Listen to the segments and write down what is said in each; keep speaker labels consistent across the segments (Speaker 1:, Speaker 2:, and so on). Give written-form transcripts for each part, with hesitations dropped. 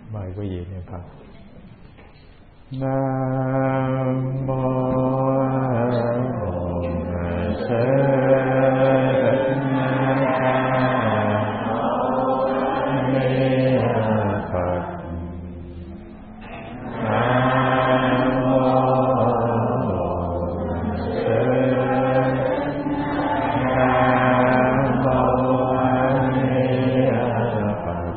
Speaker 1: Mời quý vị niệm Phật. Nam mô Bổn Sư Thích Ca Mâu Ni Phật. Nam mô Bổn Sư Thích Ca Mâu Ni Phật.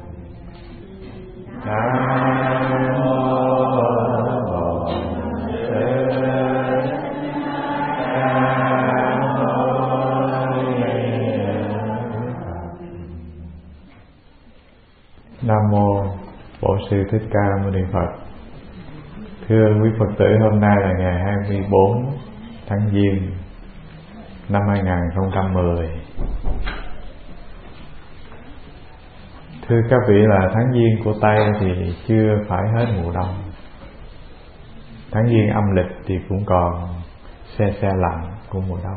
Speaker 1: Nam mô Bổn Sư Thích Ca Mâu Ni Phật. Thưa quý Phật tử, hôm nay là ngày 24 tháng Giêng năm 2010. Thưa các vị, là tháng Giêng của Tây thì chưa phải hết mùa đông. Tháng Giêng âm lịch thì cũng còn se lạnh của mùa đông.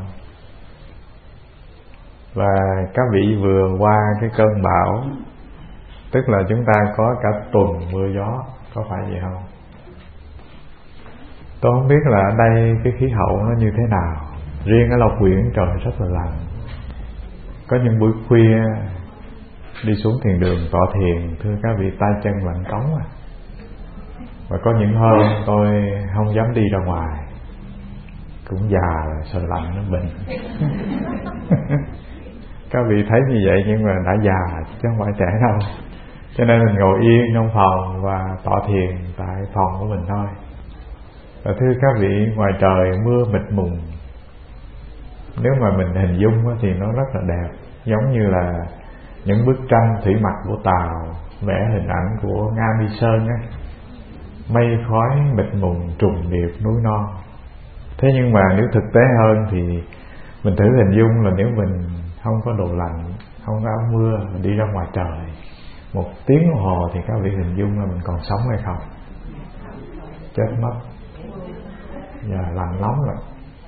Speaker 1: Và các vị vừa qua cái cơn bão, tức là chúng ta có cả tuần mưa gió, có phải vậy không? Tôi không biết là ở đây cái khí hậu nó như thế nào. Riêng ở Lộc Quyển trời rất là lạnh. Có những buổi khuya đi xuống thiền đường tọa thiền, thưa các vị, tay chân lạnh cống à. Và có những hôm tôi không dám đi ra ngoài, cũng già rồi, sợ lạnh nó bệnh. Các vị thấy như vậy nhưng mà đã già chứ không phải trẻ đâu. Cho nên mình ngồi yên trong phòng và tọa thiền tại phòng của mình thôi. Và thưa các vị, ngoài trời mưa mịt mùng, nếu mà mình hình dung thì nó rất là đẹp, giống như là những bức tranh thủy mặc của Tàu vẽ hình ảnh của Nga Mi Sơn á, mây khói mịt mùng trùng điệp núi non. Thế nhưng mà nếu thực tế hơn thì mình thử hình dung là nếu mình không có đồ lạnh, không có áo mưa, mình đi ra ngoài trời 1 tiếng đồng hồ thì các vị hình dung là mình còn sống hay không? Chết mất. Và lạnh nóng rồi.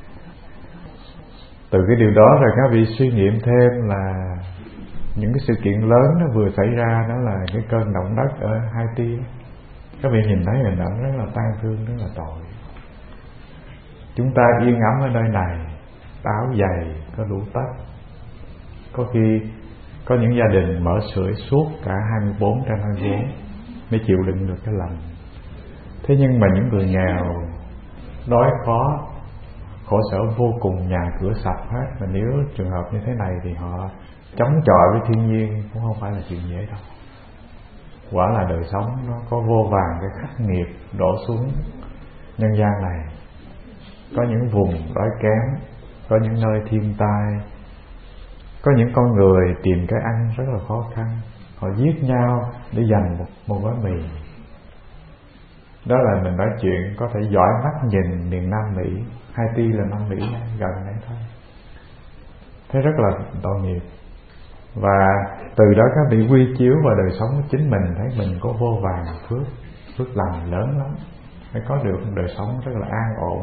Speaker 1: Từ cái điều đó rồi các vị suy nghiệm thêm là những cái sự kiện lớn nó vừa xảy ra, đó là cái cơn động đất ở Haiti. Các vị nhìn thấy hình ảnh rất là tang thương, rất là tội. Chúng ta yên ấm ở nơi này, áo dày, có đủ tất. Có khi có những gia đình mở sưởi suốt cả 24/24 mới chịu đựng được cái lạnh. Thế nhưng mà những người nghèo, đói khó, khổ sở vô cùng, nhà cửa sập hết, mà nếu trường hợp như thế này thì họ chống chọi với thiên nhiên cũng không phải là chuyện dễ đâu. Quả là đời sống nó có vô vàn cái khắc nghiệt đổ xuống nhân gian này. Có những vùng đói kém, có những nơi thiên tai, có những con người tìm cái ăn rất là khó khăn, họ giết nhau để giành một gói mì. Đó là mình nói chuyện có thể dõi mắt nhìn miền Nam Mỹ, Haiti là Nam Mỹ gần đấy thôi. Thế rất là tội nghiệp. Và từ đó các vị quy chiếu vào đời sống của chính mình, thấy mình có vô vàn phước lành lớn lắm, phải có được một đời sống rất là an ổn,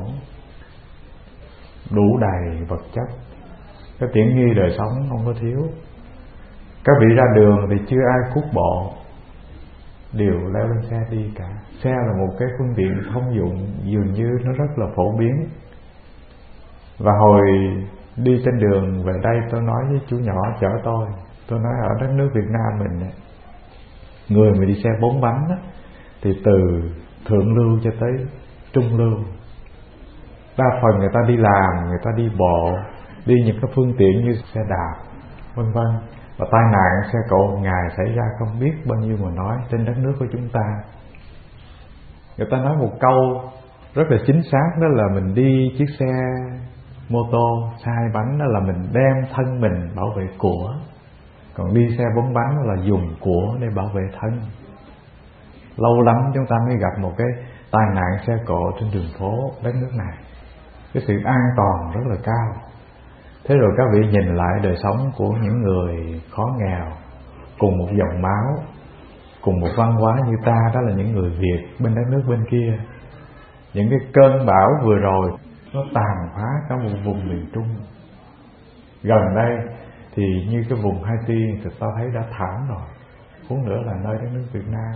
Speaker 1: đủ đầy vật chất, cái tiện nghi đời sống không có thiếu. Các vị ra đường thì chưa ai cuốc bộ, đều leo lên xe đi cả. Xe là một cái phương tiện thông dụng dường như nó rất là phổ biến. Và hồi đi trên đường về đây, tôi nói với chú nhỏ chở tôi nói ở đất nước Việt Nam mình, người mà đi xe 4 bánh đó, thì từ thượng lưu cho tới trung lưu, đa phần người ta đi làm, người ta đi bộ, đi những cái phương tiện như xe đạp vân vân. Và tai nạn xe cộ một ngày xảy ra không biết bao nhiêu mà nói trên đất nước của chúng ta. Người ta nói một câu rất là chính xác, đó là mình đi chiếc xe mô tô xe 2 bánh đó là mình đem thân mình bảo vệ của, còn đi xe 4 bánh là dùng của để bảo vệ thân. Lâu lắm chúng ta mới gặp một cái tai nạn xe cộ trên đường phố đất nước này. Cái sự an toàn rất là cao. Thế rồi các vị nhìn lại đời sống của những người khó nghèo, cùng một dòng máu, cùng một văn hóa như ta, đó là những người Việt bên đất nước bên kia. Những cái cơn bão vừa rồi nó tàn phá cả một vùng miền Trung. Gần đây thì như cái vùng Haiti thì ta thấy đã thảm rồi, huống nữa là nơi đất nước Việt Nam.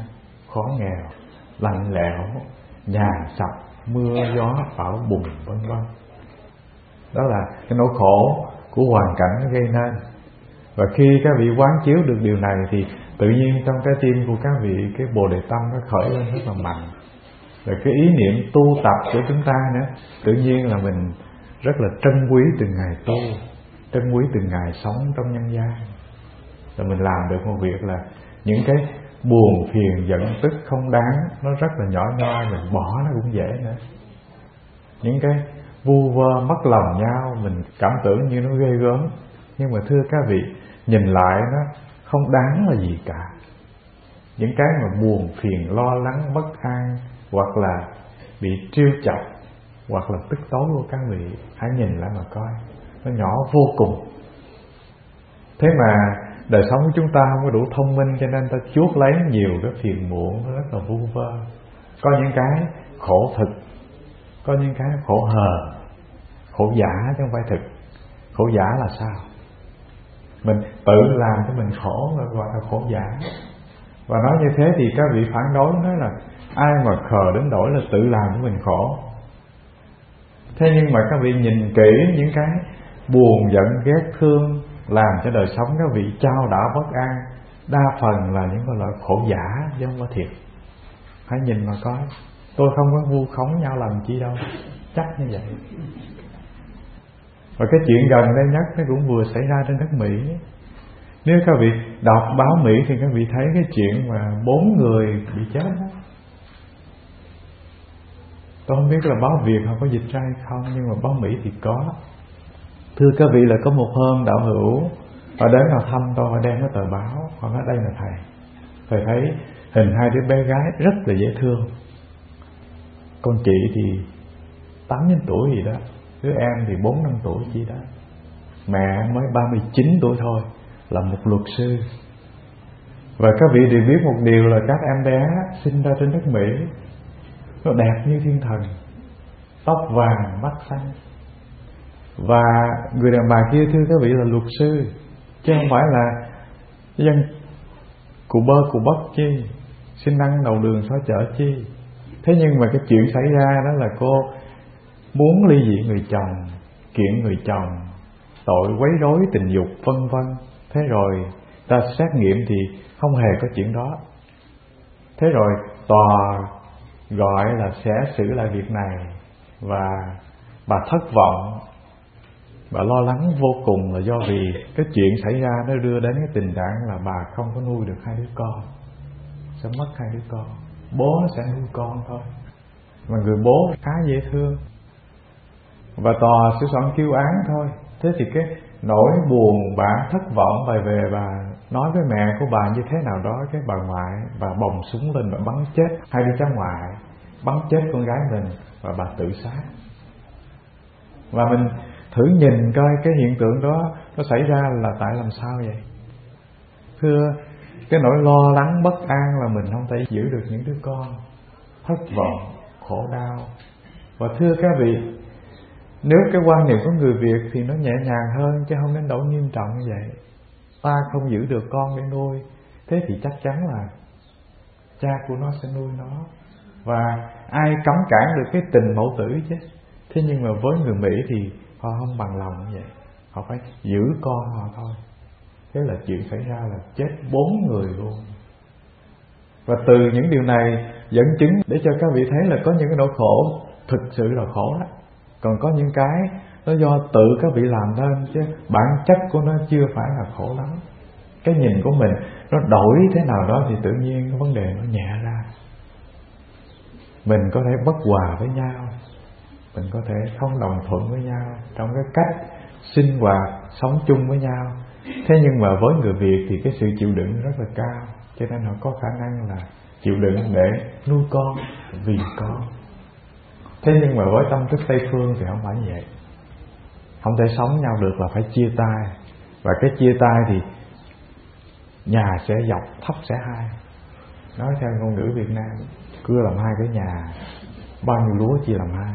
Speaker 1: khó nghèo, lạnh lẽo, nhà sập, mưa gió bão bùng vân vân. Đó là cái nỗi khổ của hoàn cảnh nó gây nên. Và khi các vị quán chiếu được điều này thì tự nhiên trong trái tim của các vị, cái Bồ Đề tâm nó khởi lên rất là mạnh. Rồi cái ý niệm tu tập của chúng ta nữa, tự nhiên là mình rất là trân quý từng ngày tu, trân quý từng ngày sống trong nhân gian. Rồi mình làm được một việc là những cái buồn phiền giận tức không đáng, nó rất là nhỏ nhoi, mình bỏ nó cũng dễ nữa. Những cái vu vơ mất lòng nhau mình cảm tưởng như nó ghê gớm, nhưng mà thưa các vị, nhìn lại nó không đáng là gì cả. Những cái mà buồn phiền, lo lắng, bất an, hoặc là bị trêu chọc, hoặc là tức tối của các vị, hãy nhìn lại mà coi, nó nhỏ vô cùng. Thế mà đời sống của chúng ta không có đủ thông minh, cho nên ta chuốc lấy nhiều cái phiền muộn, nó rất là vu vơ. Có những cái khổ thực, có những cái khổ hờ, khổ giả chứ không phải thực. Khổ giả là sao? Mình tự làm cho mình khổ rồi gọi là khổ giả. Và nói như thế thì các vị phản đối, nói là ai mà khờ đến nỗi là tự làm cho mình khổ. Thế nhưng mà các vị nhìn kỹ những cái buồn giận ghét thương làm cho đời sống các vị chao đảo bất an, đa phần là những cái loại khổ giả chứ không có thiệt. Hãy nhìn mà coi. Tôi không có vu khống nhau làm chi đâu, chắc như vậy. Và cái chuyện gần đây nhất nó cũng vừa xảy ra trên đất Mỹ. Nếu các vị đọc báo Mỹ thì các vị thấy cái chuyện mà 4 người bị chết đó. Tôi không biết là báo Việt họ có dịch ra hay không, nhưng mà báo Mỹ thì có. Thưa các vị, là có một hôm đạo hữu họ đến vào thăm tôi, họ đem cái tờ báo, họ nói đây là thầy. Thầy thấy hình 2 đứa bé gái rất là dễ thương. Con chị thì 8-9 tuổi gì đó, đứa em thì 4-5 tuổi chi đó. Mẹ mới 39 tuổi thôi, là một luật sư. Và các vị đều biết một điều là các em bé sinh ra trên đất Mỹ nó đẹp như thiên thần, tóc vàng, mắt xanh. Và người đàn bà kia thưa các vị là luật sư, chứ không phải là dân cụ bơ cụ bắp chi, xin ăn đầu đường xó chợ chi. Thế nhưng mà cái chuyện xảy ra đó là cô muốn ly dị người chồng, kiện người chồng, tội quấy rối tình dục vân vân. Thế rồi ta xét nghiệm thì không hề có chuyện đó. Thế rồi tòa gọi là sẽ xử lại việc này, và bà thất vọng, bà lo lắng vô cùng, là do vì cái chuyện xảy ra nó đưa đến cái tình trạng là bà không có nuôi được 2 đứa con, sẽ mất 2 đứa con. Bố nó sẽ nuôi con thôi, mà người bố khá dễ thương. Và tòa sẽ soạn kêu án thôi. Thế thì cái nỗi buồn bà thất vọng, bà về bà nói với mẹ của bà như thế nào đó, cái bà ngoại bà bồng súng lên, bà bắn chết 2 đứa cháu ngoại, bắn chết con gái mình, và bà tự sát. Và mình thử nhìn coi cái hiện tượng đó nó xảy ra là tại làm sao vậy? Thưa, cái nỗi lo lắng bất an là mình không thể giữ được những đứa con, thất vọng, khổ đau. Và thưa các vị, nếu cái quan niệm của người Việt thì nó nhẹ nhàng hơn, chứ không đến nỗi nghiêm trọng như vậy. Ta không giữ được con để nuôi, thế thì chắc chắn là cha của nó sẽ nuôi nó. Và ai cấm cản được cái tình mẫu tử chứ. Thế nhưng mà với người Mỹ thì họ không bằng lòng như vậy, họ phải giữ con họ thôi. Thế là chuyện xảy ra là chết 4 người luôn. Và từ những điều này dẫn chứng để cho các vị thấy là có những cái nỗi khổ thực sự là khổ đó. Còn có những cái nó do tự các vị làm nên, chứ bản chất của nó chưa phải là khổ lắm. Cái nhìn của mình nó đổi thế nào đó thì tự nhiên cái vấn đề nó nhẹ ra. Mình có thể bất hòa với nhau, mình có thể không đồng thuận với nhau trong cái cách sinh hoạt sống chung với nhau. Thế nhưng mà với người Việt thì cái sự chịu đựng rất là cao, cho nên họ có khả năng là chịu đựng để nuôi con, vì con. Thế nhưng mà với tâm thức Tây phương thì không phải như vậy. Không thể sống nhau được là phải chia tay. Và cái chia tay thì nhà sẽ dọc, thóc sẽ hai. Nói theo ngôn ngữ Việt Nam, cưa làm 2 cái nhà, bao nhiêu lúa chia làm 2.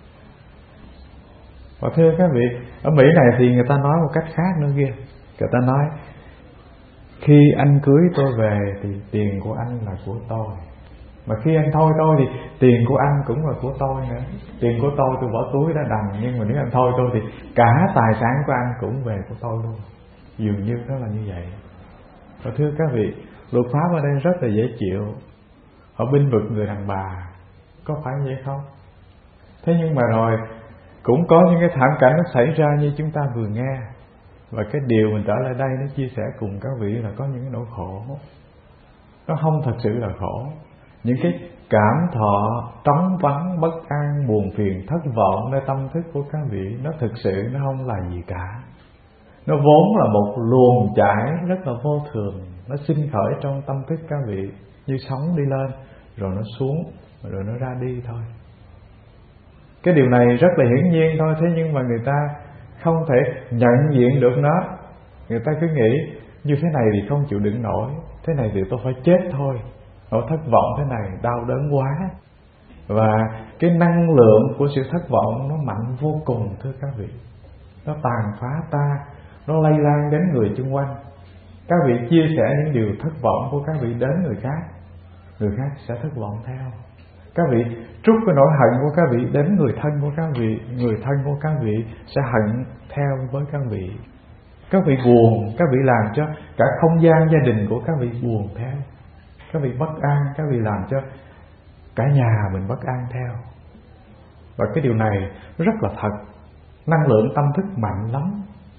Speaker 1: Và thưa các vị, ở Mỹ này thì người ta nói một cách khác nữa kia. Người ta nói, khi anh cưới tôi về thì tiền của anh là của tôi, Mà khi anh thôi tôi thì tiền của anh cũng là của tôi nữa. Tiền của tôi bỏ túi đã đành, nhưng mà nếu anh thôi tôi thì cả tài sản của anh cũng về của tôi luôn. Dường như nó là như vậy. Và thưa các vị, luật pháp ở đây rất là dễ chịu. Họ bênh vực người đàn bà, có phải vậy không? Thế nhưng mà rồi cũng có những cái thảm cảnh nó xảy ra như chúng ta vừa nghe. Và cái điều mình trở lại đây nó chia sẻ cùng các vị là có những cái nỗi khổ. Nó không thật sự là khổ. Những cái cảm thọ trống vắng, bất an, buồn phiền, thất vọng nơi tâm thức của các vị, nó thực sự nó không là gì cả. Nó vốn là một luồng chảy rất là vô thường. Nó sinh khởi trong tâm thức các vị như sóng đi lên, rồi nó xuống, rồi nó ra đi thôi. Cái điều này rất là hiển nhiên thôi. Thế nhưng mà người ta không thể nhận diện được nó. Người ta cứ nghĩ như thế này thì không chịu đựng nổi, thế này thì tôi phải chết thôi. Nỗi thất vọng thế này đau đớn quá. Và cái năng lượng của sự thất vọng nó mạnh vô cùng thưa các vị. Nó tàn phá ta, nó lây lan đến người xung quanh. Các vị chia sẻ những điều thất vọng của các vị đến người khác sẽ thất vọng theo. Các vị trút cái nỗi hận của các vị đến người thân của các vị, người thân của các vị sẽ hận theo với các vị. Các vị buồn, các vị làm cho cả không gian gia đình của các vị buồn theo. Các vị bất an, các vị làm cho cả nhà mình bất an theo. Và cái điều này rất là thật. Năng lượng tâm thức mạnh lắm.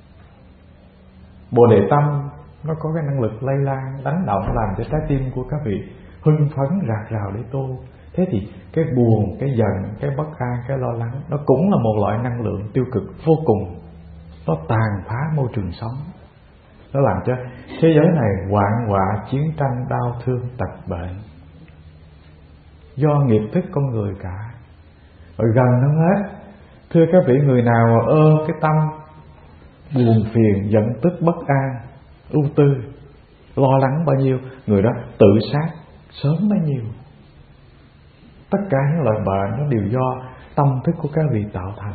Speaker 1: Bồ đề tâm nó có cái năng lực lây lan, đánh động, làm cho trái tim của các vị hưng phấn rạc rào để tu. Thế thì cái buồn, cái giận, cái bất an, cái lo lắng, nó cũng là một loại năng lượng tiêu cực vô cùng. Nó tàn phá môi trường sống. Nó làm cho thế giới này hoạn họa, chiến tranh, đau thương, tật bệnh. Do nghiệp thức con người cả. Rồi gần hơn hết, thưa các vị, người nào ôm cái tâm buồn phiền, giận tức, bất an, ưu tư, lo lắng bao nhiêu, người đó tự sát sớm bấy nhiêu. Tất cả những loại bệnh nó đều do tâm thức của các vị tạo thành.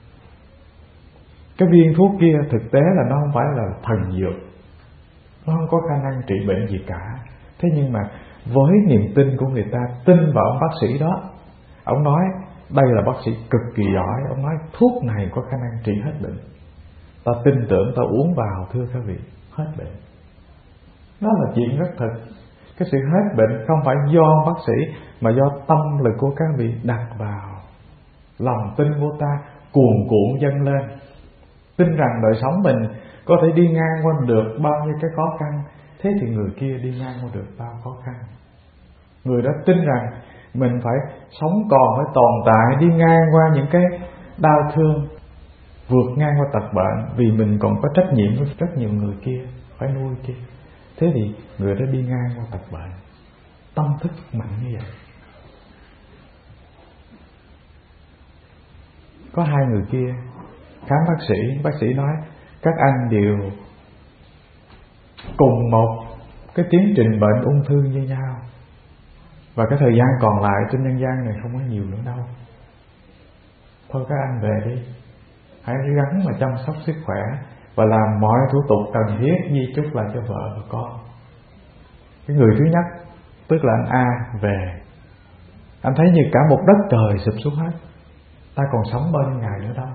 Speaker 1: Cái viên thuốc kia thực tế là nó không phải là thần dược, nó không có khả năng trị bệnh gì cả. Thế nhưng mà với niềm tin của người ta, tin vào ông bác sĩ đó, ông nói đây là bác sĩ cực kỳ giỏi, ông nói thuốc này có khả năng trị hết bệnh. Ta tin tưởng, ta uống vào thưa các vị, hết bệnh. Đó là chuyện rất thật. Cái sự hết bệnh không phải do bác sĩ, mà do tâm lực của các vị đặt vào. Lòng tin của ta cuồn cuộn dâng lên, tin rằng đời sống mình có thể đi ngang qua được bao nhiêu cái khó khăn. Thế thì người kia đi ngang qua được bao khó khăn. Người đó tin rằng mình phải sống còn, phải tồn tại, đi ngang qua những cái đau thương, vượt ngang qua tật bệnh, vì mình còn có trách nhiệm với rất nhiều người kia phải nuôi kia. Thế thì người đó đi ngang qua tật bệnh. Tâm thức mạnh như vậy. Có hai người kia khám bác sĩ nói các anh đều cùng một cái tiến trình bệnh ung thư như nhau, và cái thời gian còn lại trên nhân gian này không có nhiều nữa đâu. Thôi các anh về đi, hãy gắng mà chăm sóc sức khỏe và làm mọi thủ tục cần thiết, di chúc lại cho vợ và con. Cái người thứ nhất, tức là anh A, về. Anh thấy như cả một đất trời sụp xuống hết, ta còn sống bao nhiêu ngày nữa đâu.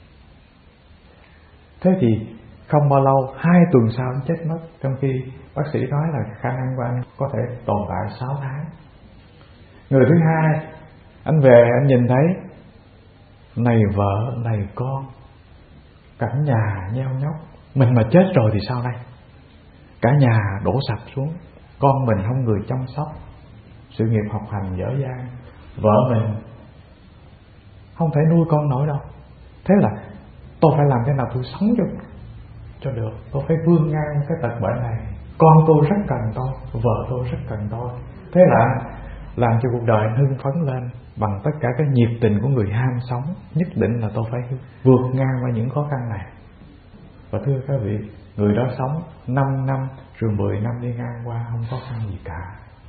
Speaker 1: Thế thì không bao lâu, 2 tuần sau anh chết mất, trong khi bác sĩ nói là khả năng của anh có thể tồn tại 6 tháng. Người thứ hai, anh về anh nhìn thấy này vợ, này con, cảnh nhà nheo nhóc. Mình mà chết rồi thì sao đây? Cả nhà đổ sập xuống, con mình không người chăm sóc, sự nghiệp học hành dở dang, vợ mình không thể nuôi con nổi đâu. Thế là tôi phải làm thế nào tôi sống cho được. Tôi phải vươn ngang cái tật bệnh này. Con tôi rất cần tôi, vợ tôi rất cần tôi. Thế là làm cho cuộc đời hưng phấn lên bằng tất cả cái nhiệt tình của người ham sống. Nhất định là tôi phải vượt ngang qua những khó khăn này. Và thưa các vị, người đó sống 5 năm rồi 10 năm đi ngang qua không có khó khăn gì cả.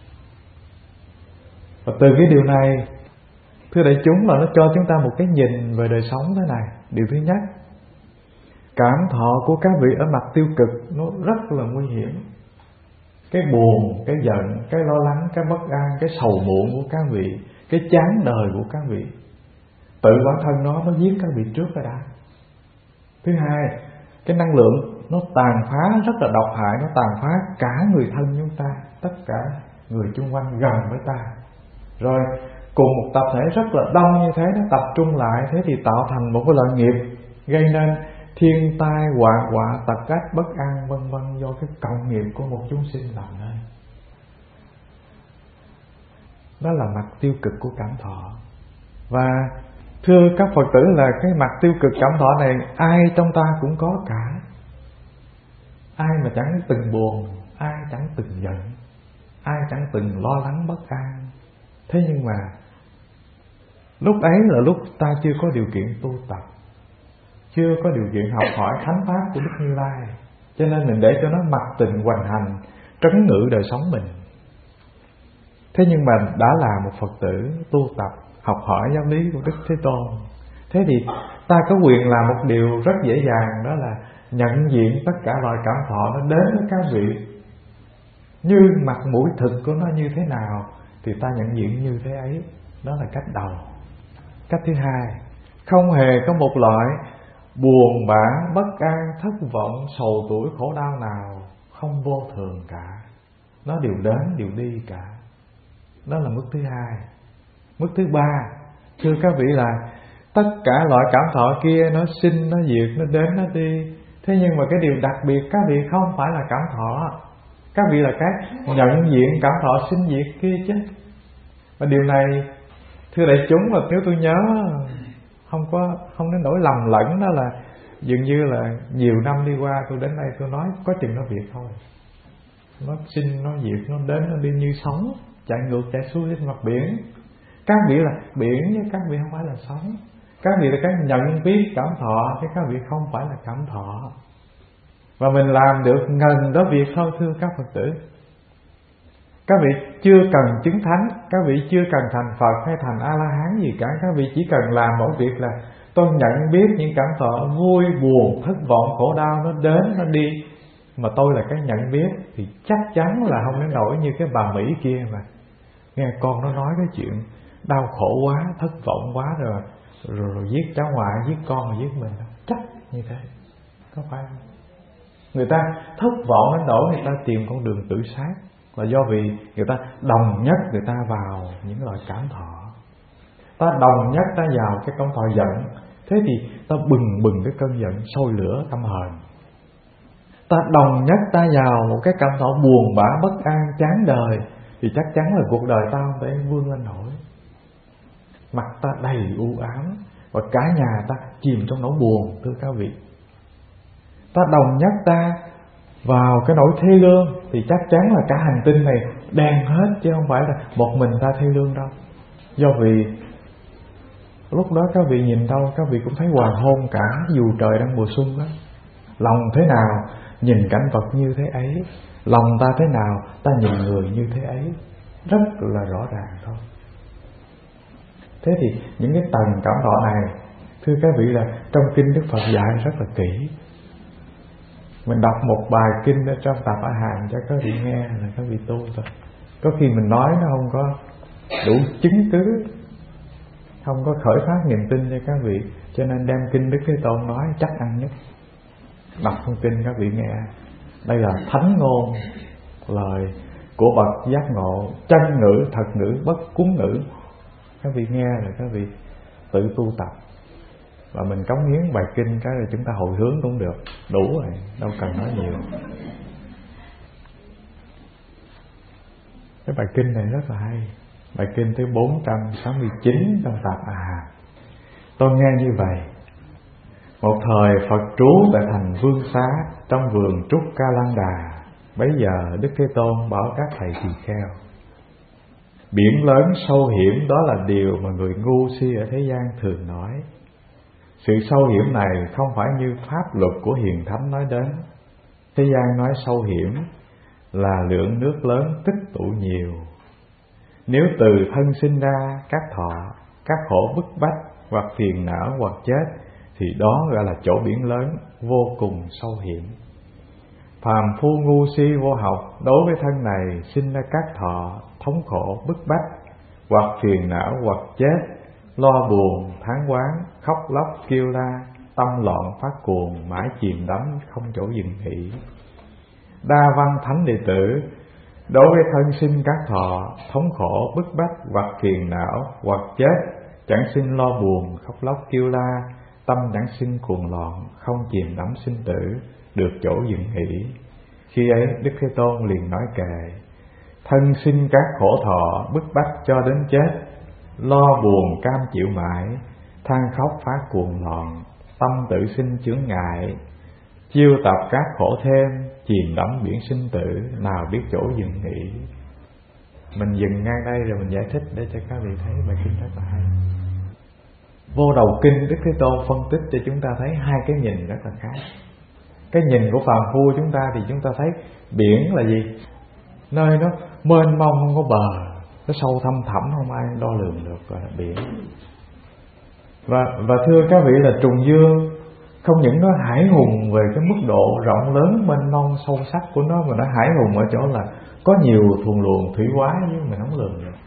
Speaker 1: Và từ cái điều này, thưa đại chúng, là nó cho chúng ta một cái nhìn về đời sống thế này. Điều thứ nhất, cảm thọ của các vị ở mặt tiêu cực nó rất là nguy hiểm. cái buồn, cái giận, cái lo lắng, cái bất an, cái sầu muộn của các vị, cái chán đời của các vị. Tự bản thân nó giết các vị trước rồi đã. Thứ hai, cái năng lượng nó tàn phá rất là độc hại, nó tàn phá cả người thân chúng ta, tất cả người chung quanh gần với ta. Rồi cùng một tập thể rất là đông như thế, nó tập trung lại, thế thì tạo thành một cái loại nghiệp, gây nên thiên tai, họa, tật ách, bất an vân vân, do cái cộng nghiệp của một chúng sinh làm nên. Đó là mặt tiêu cực của cảm thọ. Và thưa các Phật tử, là cái mặt tiêu cực cảm thọ này ai trong ta cũng có cả. Ai mà chẳng từng buồn, ai chẳng từng giận, ai chẳng từng lo lắng bất an. Thế nhưng mà lúc ấy là lúc ta chưa có điều kiện tu tập, chưa có điều kiện học hỏi thánh pháp của Đức Như Lai, cho nên mình để cho nó mặc tình hoành hành, trấn ngự đời sống mình. Thế nhưng mà đã là một Phật tử tu tập, học hỏi giáo lý của Đức Thế Tôn, thế thì ta có quyền làm một điều rất dễ dàng, đó là nhận diện tất cả loại cảm thọ nó đến với các vị như mặt mũi thực của nó như thế nào thì ta nhận diện như thế ấy. Đó là cách đầu. Cách thứ hai, không hề có một loại buồn bã, bất an, thất vọng, sầu tủi, khổ đau nào không vô thường cả. Nó đều đến, đều đi cả. Đó là mức thứ hai. Mức thứ ba, thưa các vị, là tất cả loại cảm thọ kia nó sinh, nó diệt, nó đến, nó đi. Thế nhưng mà cái điều đặc biệt các vị không phải là cảm thọ, các vị là cái nhận diện cảm thọ sinh diệt kia chứ. Và điều này thưa đại chúng, là nếu tôi nhớ không đến nỗi lầm lẫn, đó là dường như là nhiều năm đi qua tôi đến đây tôi nói có chừng nó việc thôi. Nó sinh, nó diệt, nó đến, nó đi như sóng chạy ngược chạy xuôi trên mặt biển. Các vị là biển chứ các vị không phải là sóng. Các vị là cái nhận biết cảm thọ chứ các vị không phải là cảm thọ. Và mình làm được ngần đó việc thôi thưa các Phật tử. Các vị chưa cần chứng thánh, các vị chưa cần thành Phật hay thành A-la-hán gì cả. Các vị chỉ cần làm một việc là tôi nhận biết những cảm thọ vui, buồn, thất vọng, khổ đau nó đến, nó đi. Mà tôi là cái nhận biết thì chắc chắn là không đến nỗi như cái bà Mỹ kia mà nghe con nó nói cái chuyện đau khổ quá, thất vọng quá rồi giết cháu ngoại, giết con rồi giết mình. Chắc như thế. Có phải không? Người ta thất vọng đến nỗi người ta tìm con đường tự sát là do vì người ta đồng nhất người ta vào những loại cảm thọ. Ta đồng nhất ta vào cái cảm thọ giận, thế thì ta bừng cái cơn giận sôi lửa căm hờn. Ta đồng nhất ta vào một cái cảm thọ buồn bã, bất an, chán đời, thì chắc chắn là cuộc đời ta không thể vươn lên nổi. Mặt ta đầy u ám và cả nhà ta chìm trong nỗi buồn thưa các vị. Ta đồng nhất ta vào cái nỗi thê lương thì chắc chắn là cả hành tinh này đen hết, chứ không phải là một mình ta thê lương đâu. Do vì lúc đó các vị nhìn đâu các vị cũng thấy hoàng hôn cả, dù trời đang mùa xuân đó. Lòng thế nào nhìn cảnh vật như thế ấy, lòng ta thế nào ta nhìn người như thế ấy, rất là rõ ràng thôi. Thế thì những cái tầng cảm thọ này thưa các vị là trong kinh Đức Phật dạy rất là kỹ. Mình đọc một bài kinh ở trong tập A Hàm cho các vị nghe là các vị tu thôi. Có khi mình nói nó không có đủ chứng cứ, không có khởi phát niềm tin cho các vị, cho nên đem kinh Đức Thế Tôn nói chắc ăn nhất. Đọc thông kinh các vị nghe, đây là thánh ngôn, lời của bậc giác ngộ, chân ngữ, thật ngữ, bất cuốn ngữ. Các vị nghe là các vị tự tu tập. Và mình cống hiến bài kinh cái là chúng ta hồi hướng cũng được, đủ rồi, đâu cần nói nhiều. Cái bài kinh này rất là hay. Bài kinh thứ 469 trong tập A Hàm. Tôi nghe như vậy: một thời Phật trú tại thành Vương Xá trong vườn Trúc Ca Lan Đà. Bấy giờ Đức Thế Tôn bảo các thầy tỳ kheo: biển lớn sâu hiểm đó là điều mà người ngu si ở thế gian thường nói. Sự sâu hiểm này không phải như pháp luật của hiền thánh nói đến. Thế gian nói sâu hiểm là lượng nước lớn tích tụ nhiều. Nếu từ thân sinh ra các thọ, các khổ bức bách hoặc phiền não hoặc chết, thì đó gọi là chỗ biển lớn vô cùng sâu hiểm. Phàm phu ngu si vô học, đối với thân này sinh ra các thọ thống khổ bức bách, hoặc phiền não hoặc chết, lo buồn tháng quán, khóc lóc kêu la, tâm loạn phát cuồng, mãi chìm đắm không chỗ dừng nghỉ. Đa văn thánh đệ tử, đối với thân sinh các thọ thống khổ bức bách, hoặc phiền não hoặc chết, chẳng sinh lo buồn khóc lóc kêu la, tâm chẳng sinh cuồng loạn, không chìm đắm sinh tử, được chỗ dừng nghỉ. Khi ấy Đức Thế Tôn liền nói kệ: thân sinh các khổ thọ bức bách cho đến chết, lo buồn cam chịu mãi, than khóc phát cuồng loạn, tâm tự sinh chướng ngại, chiêu tập các khổ thêm, chìm đắm biển sinh tử, nào biết chỗ dừng nghỉ. Mình dừng ngay đây rồi mình giải thích để cho các vị thấy bài kinh rất là hay. Vô đầu kinh Đức Thế Tôn phân tích cho chúng ta thấy hai cái nhìn rất là khác. Cái nhìn của phàm phu chúng ta thì chúng ta thấy biển là gì? Nơi nó mênh mông không có bờ, nó sâu thăm thẳm không ai đo lường được, gọi là biển. Và thưa các vị là trùng dương không những nó hải hùng về cái mức độ rộng lớn mênh mông sâu sắc của nó, mà nó hải hùng ở chỗ là có nhiều thuần luồng thủy quái nhưng mà không lường được.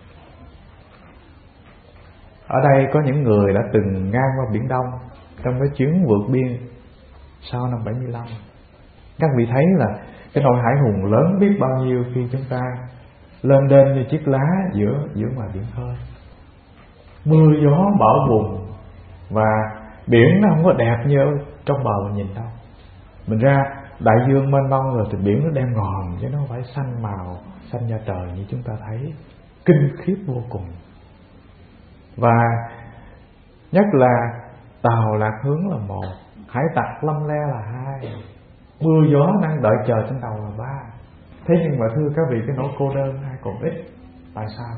Speaker 1: Ở đây có những người đã từng ngang qua Biển Đông trong cái chuyến vượt biên sau năm 75. Các vị thấy là cái nỗi hải hùng lớn biết bao nhiêu khi chúng ta lên đên như chiếc lá giữa ngoài biển khơi. Mưa gió bão bùng, và biển nó không có đẹp như trong bờ mình nhìn đâu. Mình ra đại dương mênh mông rồi thì biển nó đen ngòm, chứ nó không phải xanh màu, xanh da trời như chúng ta thấy, kinh khiếp vô cùng. Và nhất là tàu lạc hướng là một, hải tặc lâm le là hai, mưa gió đang đợi chờ trên đầu là ba. Thế nhưng mà thưa các vị, cái nỗi cô đơn hay còn ít. Tại sao?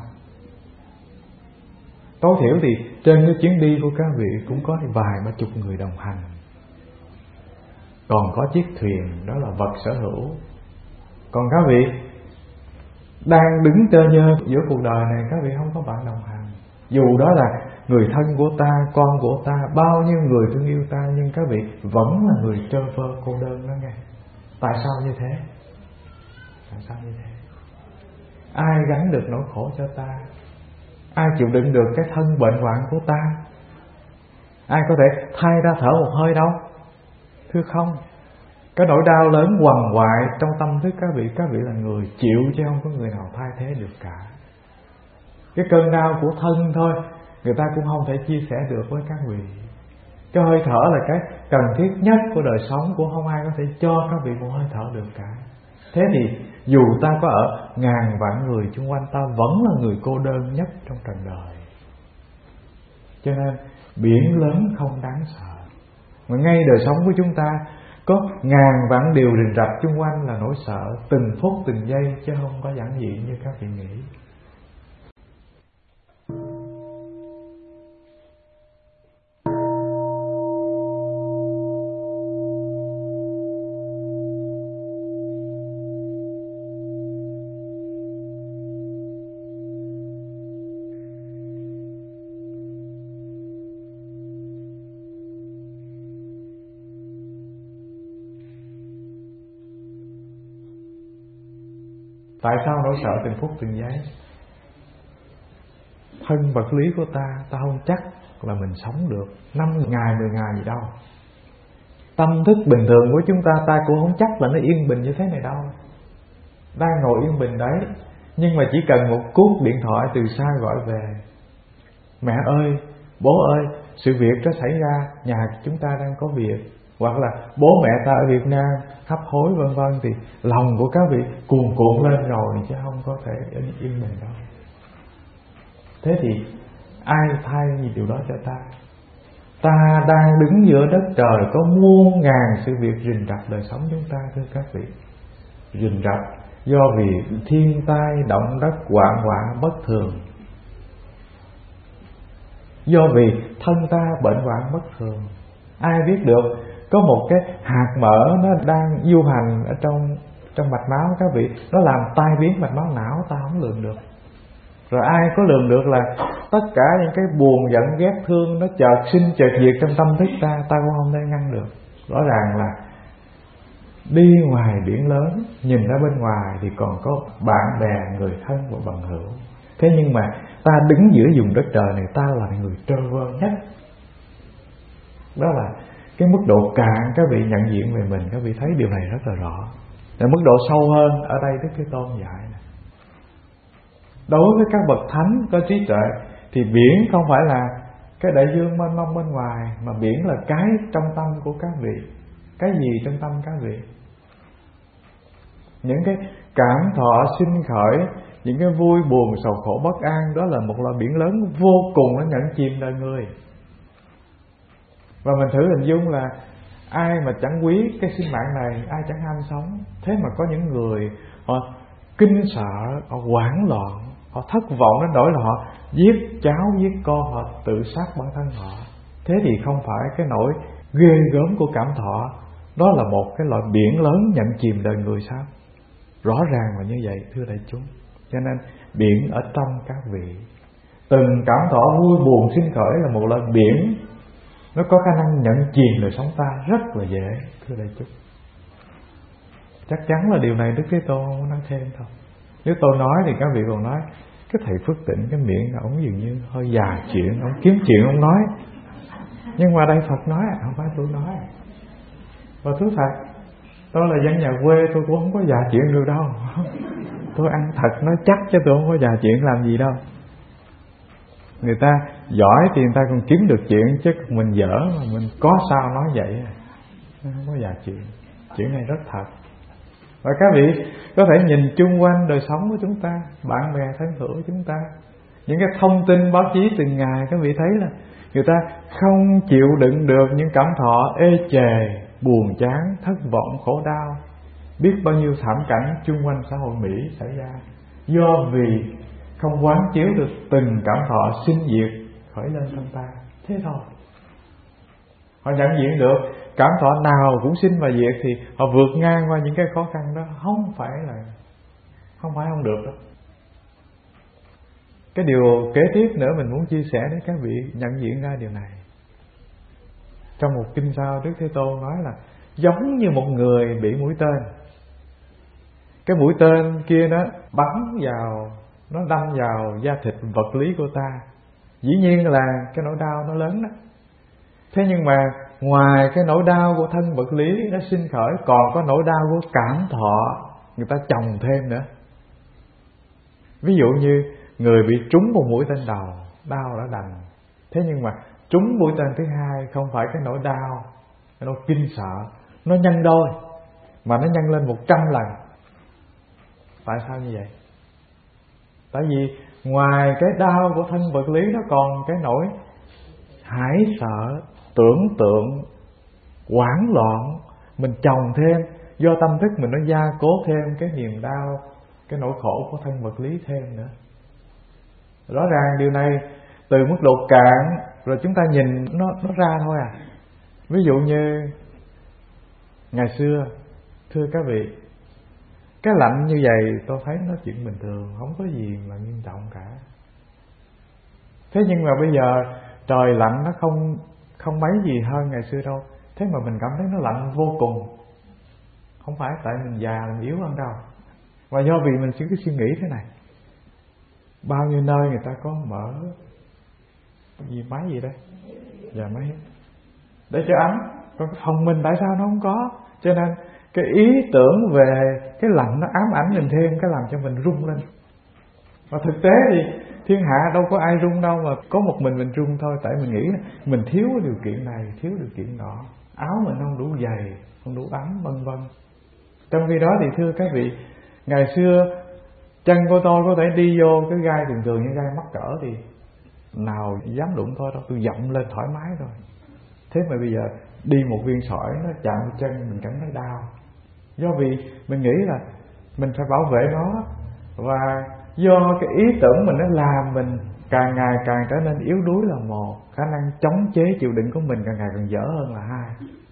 Speaker 1: Tối thiểu thì trên cái chuyến đi của các vị cũng có vài ba chục người đồng hành, còn có chiếc thuyền đó là vật sở hữu. Còn các vị đang đứng tơ nhơ giữa cuộc đời này, các vị không có bạn đồng hành. Dù đó là người thân của ta, con của ta, bao nhiêu người thương yêu ta, nhưng các vị vẫn là người trơ vơ cô đơn đó nghe. Tại sao như thế? Tại sao như thế? Ai gánh được nỗi khổ cho ta? Ai chịu đựng được cái thân bệnh hoạn của ta? Ai có thể thay ra thở một hơi đâu? Thưa không. Cái nỗi đau lớn quằn quại trong tâm thức các vị là người chịu, chứ không có người nào thay thế được cả. Cái cơn đau của thân thôi, người ta cũng không thể chia sẻ được với các vị. Cái hơi thở là cái cần thiết nhất của đời sống, cũng không ai có thể cho các vị một hơi thở được cả. Thế thì dù ta có ở ngàn vạn người xung quanh, ta vẫn là người cô đơn nhất trong trần đời. Cho nên biển lớn không đáng sợ, mà ngay đời sống của chúng ta có ngàn vạn điều rình rập xung quanh là nỗi sợ từng phút từng giây, chứ không có giản dị như các vị nghĩ. Tại sao nỗi sợ từng phút từng giây? Thân vật lý của ta không chắc là mình sống được 5 ngày 10 ngày gì đâu. Tâm thức bình thường của chúng ta cũng không chắc là nó yên bình như thế này đâu. Đang ngồi yên bình đấy, nhưng mà chỉ cần một cú điện thoại từ xa gọi về: mẹ ơi, bố ơi, sự việc đó xảy ra, nhà chúng ta đang có việc. Hoặc là bố mẹ ta ở Việt Nam hấp hối vân vân, thì lòng của các vị cuồn cuộn lên rồi, chứ không có thể yên bình đâu. Thế thì ai thay gì điều đó cho ta? Ta đang đứng giữa đất trời, có muôn ngàn sự việc rình rập đời sống chúng ta, thưa các vị. Rình rập do vì thiên tai, động đất, hoạn họa bất thường, do vì thân ta bệnh hoạn bất thường. Ai biết được? Có một cái hạt mỡ nó đang du hành ở trong mạch máu các vị, nó làm tai biến mạch máu não, ta không lường được. Rồi ai có lường được là tất cả những cái buồn giận ghét thương nó chợt sinh chợt diệt trong tâm thức ta cũng không thể ngăn được. Rõ ràng là đi ngoài biển lớn, nhìn ra bên ngoài thì còn có bạn bè, người thân và bằng hữu. Thế nhưng mà ta đứng giữa vùng đất trời này, ta là người trơ vơ nhất. Đó là cái mức độ cạn các vị nhận diện về mình. Các vị thấy điều này rất là rõ. Và mức độ sâu hơn ở đây Đức Thế Tôn dạy này, đối với các bậc thánh có trí tuệ thì biển không phải là cái đại dương mênh mông bên ngoài, mà biển là cái trong tâm của các vị. Cái gì trong tâm các vị? Những cái cảm thọ sinh khởi, những cái vui buồn sầu khổ bất an, đó là một loại biển lớn vô cùng, nó nhận chìm đời người. Và mình thử hình dung là ai mà chẳng quý cái sinh mạng này, ai chẳng ham sống. Thế mà có những người họ kinh sợ, họ hoảng loạn, họ thất vọng đến nỗi là họ giết cháu, giết con, họ tự sát bản thân họ. Thế thì không phải cái nỗi ghê gớm của cảm thọ, đó là một cái loại biển lớn nhận chìm đời người sao? Rõ ràng là như vậy thưa đại chúng. Cho nên biển ở trong các vị, từng cảm thọ vui buồn sinh khởi là một loại biển, nó có khả năng nhận chìm đời sống ta rất là dễ thưa đại chúng. Chắc chắn là điều này Đức Thế Tôn không nói thêm thôi. Nếu tôi nói thì các vị còn nói cái thầy Phước Tịnh cái miệng ổng dường như hơi già chuyện, ổng kiếm chuyện ổng nói. Nhưng mà đây Phật nói, không phải tôi nói. Và thú thật, tôi là dân nhà quê, tôi cũng không có già chuyện được đâu. Tôi ăn thật nói chắc chứ tôi không có già chuyện làm gì đâu. Người ta giỏi thì người ta còn kiếm được chuyện, chứ mình dở mà mình có sao nói vậy. Không có già chuyện. Chuyện này rất thật. Và các vị có thể nhìn chung quanh đời sống của chúng ta, bạn bè thân hữu của chúng ta, những cái thông tin báo chí từng ngày, các vị thấy là người ta không chịu đựng được những cảm thọ ê chề, buồn chán, thất vọng, khổ đau. Biết bao nhiêu thảm cảnh chung quanh xã hội Mỹ xảy ra do vì không quán chiếu được từng cảm thọ sinh diệt khởi lên trong ta. Thế thôi. Họ nhận diện được cảm thọ nào cũng sinh và diệt thì họ vượt ngang qua những cái khó khăn đó. Không phải không được đâu. Cái điều kế tiếp nữa mình muốn chia sẻ đến các vị nhận diện ra điều này. Trong một kinh sao Đức Thế Tôn nói là giống như một người bị mũi tên. Cái mũi tên kia nó bắn vào, nó đâm vào da thịt vật lý của ta. Dĩ nhiên là cái nỗi đau nó lớn đó. Thế nhưng mà ngoài cái nỗi đau của thân vật lý nó sinh khởi, còn có nỗi đau của cảm thọ người ta chồng thêm nữa. Ví dụ như người bị trúng một mũi tên đầu, đau đã đành. Thế nhưng mà trúng mũi tên thứ hai, không phải cái nỗi đau, cái nỗi kinh sợ, nó nhân đôi, mà nó nhân lên 100 lần. Tại sao như vậy? Tại vì ngoài cái đau của thân vật lý, nó còn cái nỗi hãi sợ, tưởng tượng, hoảng loạn, mình chồng thêm, do tâm thức mình nó gia cố thêm cái niềm đau, cái nỗi khổ của thân vật lý thêm nữa. Rõ ràng điều này từ mức độ cạn rồi chúng ta nhìn nó ra thôi à. Ví dụ như ngày xưa, thưa các vị, cái lạnh như vậy tôi thấy nó chuyện bình thường, không có gì mà nghiêm trọng cả. Thế nhưng mà bây giờ trời lạnh nó không mấy gì hơn ngày xưa đâu. Thế mà mình cảm thấy nó lạnh vô cùng. Không phải tại mình già mình yếu hơn đâu, mà do vì mình cứ suy nghĩ thế này. Bao nhiêu nơi người ta có mở gì máy gì đây, dạ máy để cho ấm, còn phòng mình tại sao nó không có? Cho nên cái ý tưởng về cái lạnh nó ám ảnh mình thêm, cái làm cho mình run lên. Và thực tế thì thiên hạ đâu có ai run đâu, mà có một mình run thôi. Tại mình nghĩ mình thiếu điều kiện này, thiếu điều kiện nọ, áo mình không đủ dày, không đủ ấm, vân vân. Trong khi đó thì thưa các vị, ngày xưa chân của tôi có thể đi vô cái gai thường như gai mắc cỡ thì nào dám đụng thôi đâu, tôi dậm lên thoải mái rồi. Thế mà bây giờ đi một viên sỏi nó chạm chân mình cảm thấy đau, do vì mình nghĩ là mình phải bảo vệ nó, và do cái ý tưởng mình nó làm mình càng ngày càng trở nên yếu đuối là một, khả năng chống chế chịu đựng của mình càng ngày càng dở hơn là hai.